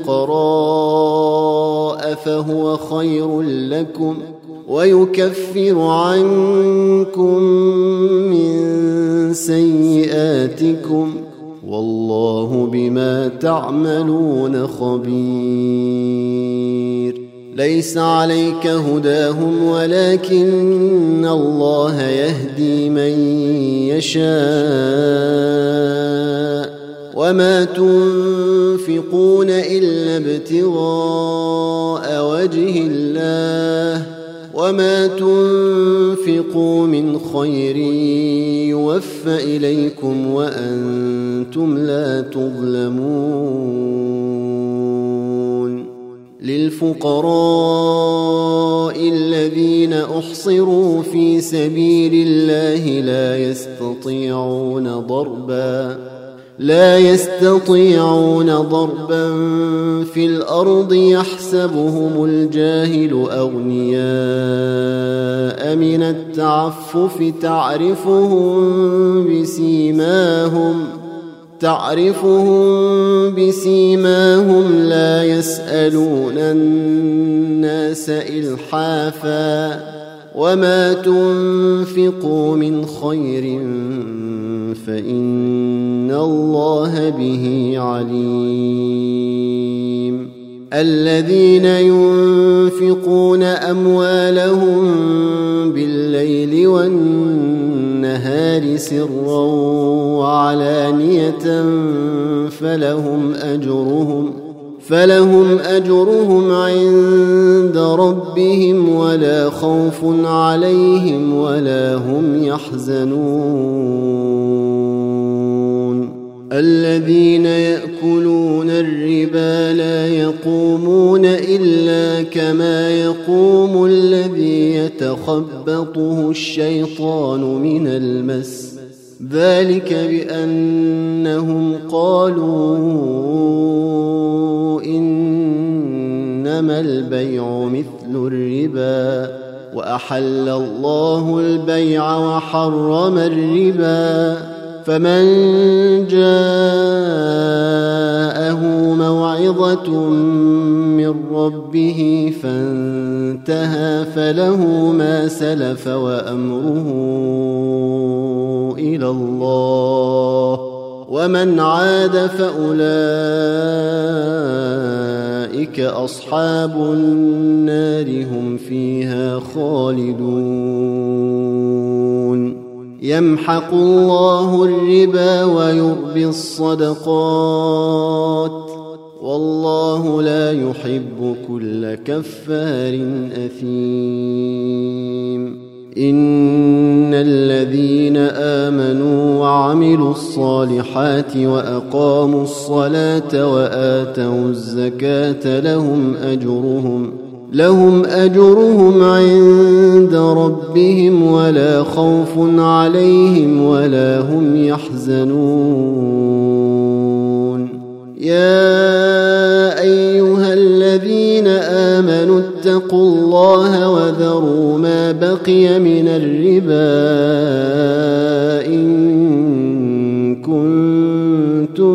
الفقراء فهو خير لكم، ويكفر عنكم من سيئاتكم، والله بما تعملون خبير. ليس عليك هداهم ولكن الله يهدي من يشاء، وما تنفقون إلا ابتغاء وجه الله، وما تنفقوا من خير يوفى إليكم وأنتم لا تظلمون. للفقراء الذين أحصروا في سبيل الله لا يستطيعون ضربا في الأرض يحسبهم الجاهل أغنياء من التعفف تعرفهم بسيماهم لا يسألون الناس إلحافا، وما تنفقوا من خير فإن الله به عليم. الذين ينفقون أموالهم بالليل والنهار سرا وعلانية فلهم أجرهم عند ربهم ولا خوف عليهم ولا هم يحزنون. الذين يأكلون الربا لا يقومون إلا كما يقوم الذي يتخبطه الشيطان من المس، ذلك بأنهم قالوا إنما البيع مثل الربا وأحل الله البيع وحرم الربا، فمن جاءه موعظة من ربه فانتهى فله ما سلف وأمره إلى الله، ومن عاد فأولئك أصحاب النار هم فيها خالدون. يمحق الله الربا ويربي الصدقات، والله لا يحب كل كفار أثيم. إن الذين آمنوا وعملوا الصالحات وأقاموا الصلاة وآتوا الزكاة لهم أجرهم عند ربهم ولا خوف عليهم ولا هم يحزنون. يا أيها الذين آمنوا اتقوا الله وذروا ما بقي من الربا إن كنتم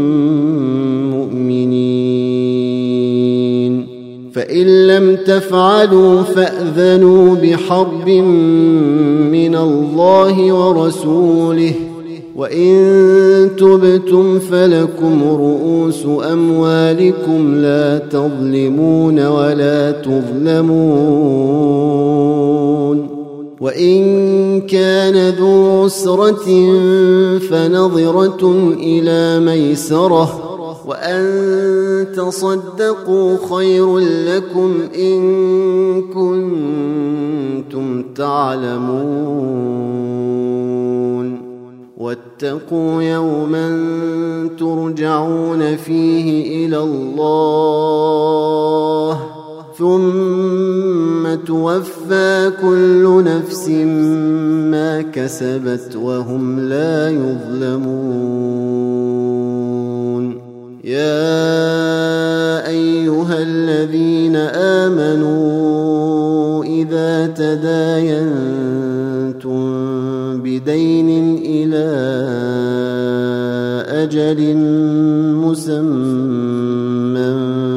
مؤمنين، فإن لم تفعلوا فأذنوا بحرب من الله ورسوله، وإن تبتم فلكم رؤوس أموالكم لا تظلمون ولا تظلمون. وإن كان ذو عسرة فنظرة إلى ميسرة، وأن تصدقوا خير لكم إن كنتم تعلمون. واتقوا يوما ترجعون فيه إلى الله ثم توفى كل نفس ما كسبت وهم لا يظلمون. يا أيها الذين آمنوا إذا تداينتم بدين إلى أجل مسمى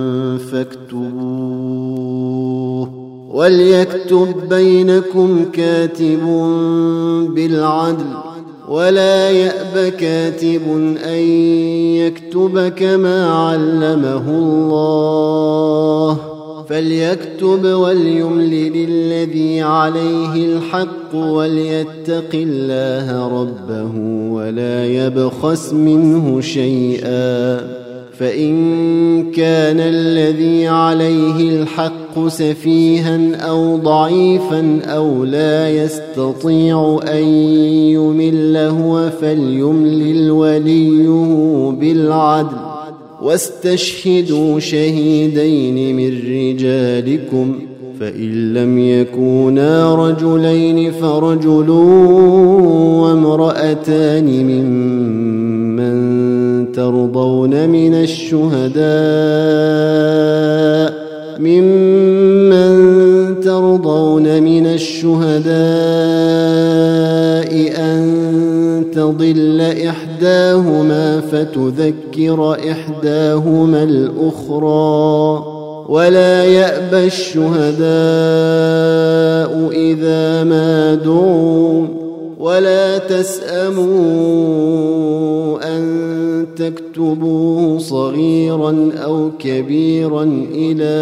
فاكتبوه وليكتب بينكم كاتب بالعدل ولا يأب كاتب أن يكتب كما علمه الله فليكتب وليملل الذي عليه الحق وليتق الله ربه ولا يبخس منه شيئا فإن كان الذي عليه الحق سفيها أو ضعيفا أو لا يستطيع أن يمل هو فليملل وليه بالعدل واستشهدوا شهيدين من رجالكم فإن لم يكونا رجلين فرجل وامرأتان ممن ترضون من الشهداء أن تضل إحداهما فتذكر إحداهما الأخرى ولا يأبى الشهداء إذا ما دعوا ولا تسأموا أن تكتبوه صغيرا أو كبيرا إلى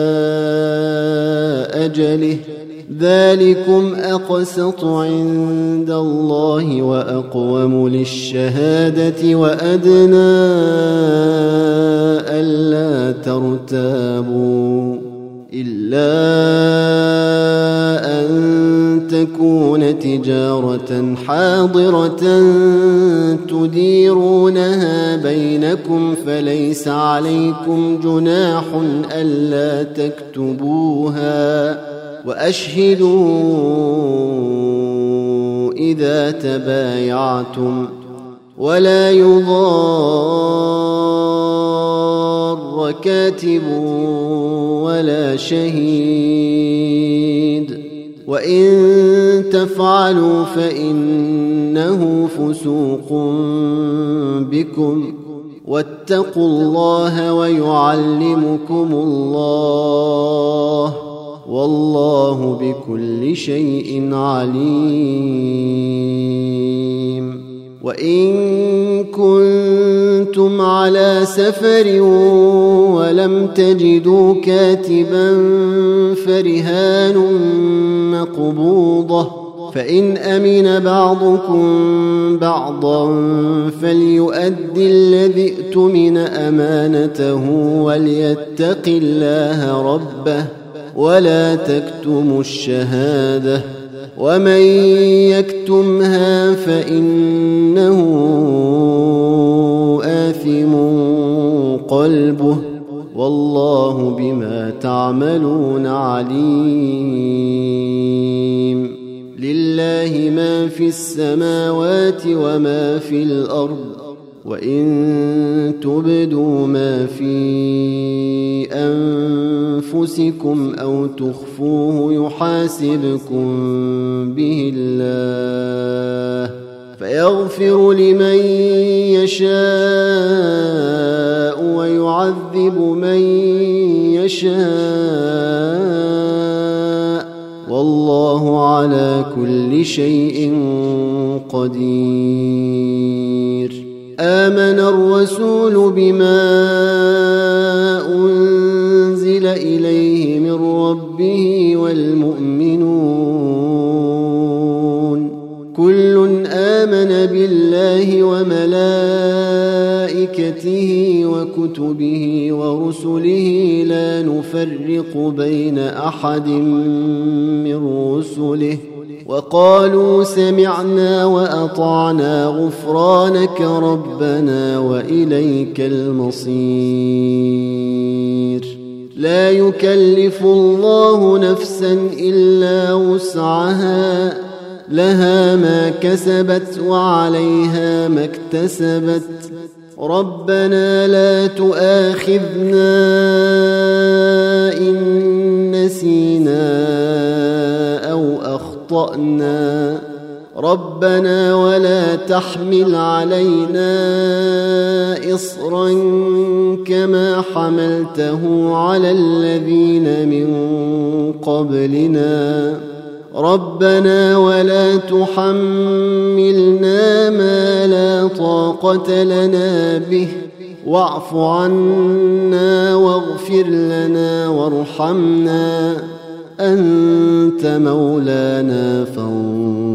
أجله ذلكم أقسط عند الله وأقوم للشهادة وأدنى ألا ترتابوا إلا أن تكون تجارة حاضرة تديرونها بينكم فليس عليكم جناح ألا تكتبوها وأشهدوا إذا تبايعتم ولا يضار كاتب ولا شهيد وإن تفعلوا فإنه فسوق بكم واتقوا الله ويعلمكم الله والله بكل شيء عليم وإن كنتم على سفر ولم تجدوا كاتبا فرهان مقبوضة فإن أمن بعضكم بعضا فليؤدي الذي ائتمن أمانته وليتق الله ربه ولا تكتموا الشهادة ومن يكتمها فإنه آثم قلبه والله بما تعملون عليم لله ما في السماوات وما في الأرض وإن تبدوا ما في أنفسكم أو تخفوه يحاسبكم به الله فيغفر لمن يشاء ويعذب من يشاء والله على كل شيء قدير آمن الرسول بما أنزل إليه من ربه والمؤمنون كل آمن بالله وملائكته وكتبه ورسله لا نفرق بين أحد من رسله وقالوا سمعنا وأطعنا غفرانك ربنا وإليك المصير لا يكلف الله نفسا إلا وسعها لها ما كسبت وعليها ما اكتسبت ربنا لا تؤاخذنا إن نسينا أو أخطأنا ربنا ولا تحمل علينا إصرا كما حملته على الذين من قبلنا ربنا ولا تحملنا ما لا طاقة لنا به واعف عنا واغفر لنا وارحمنا أنت مولانا فانصرنا.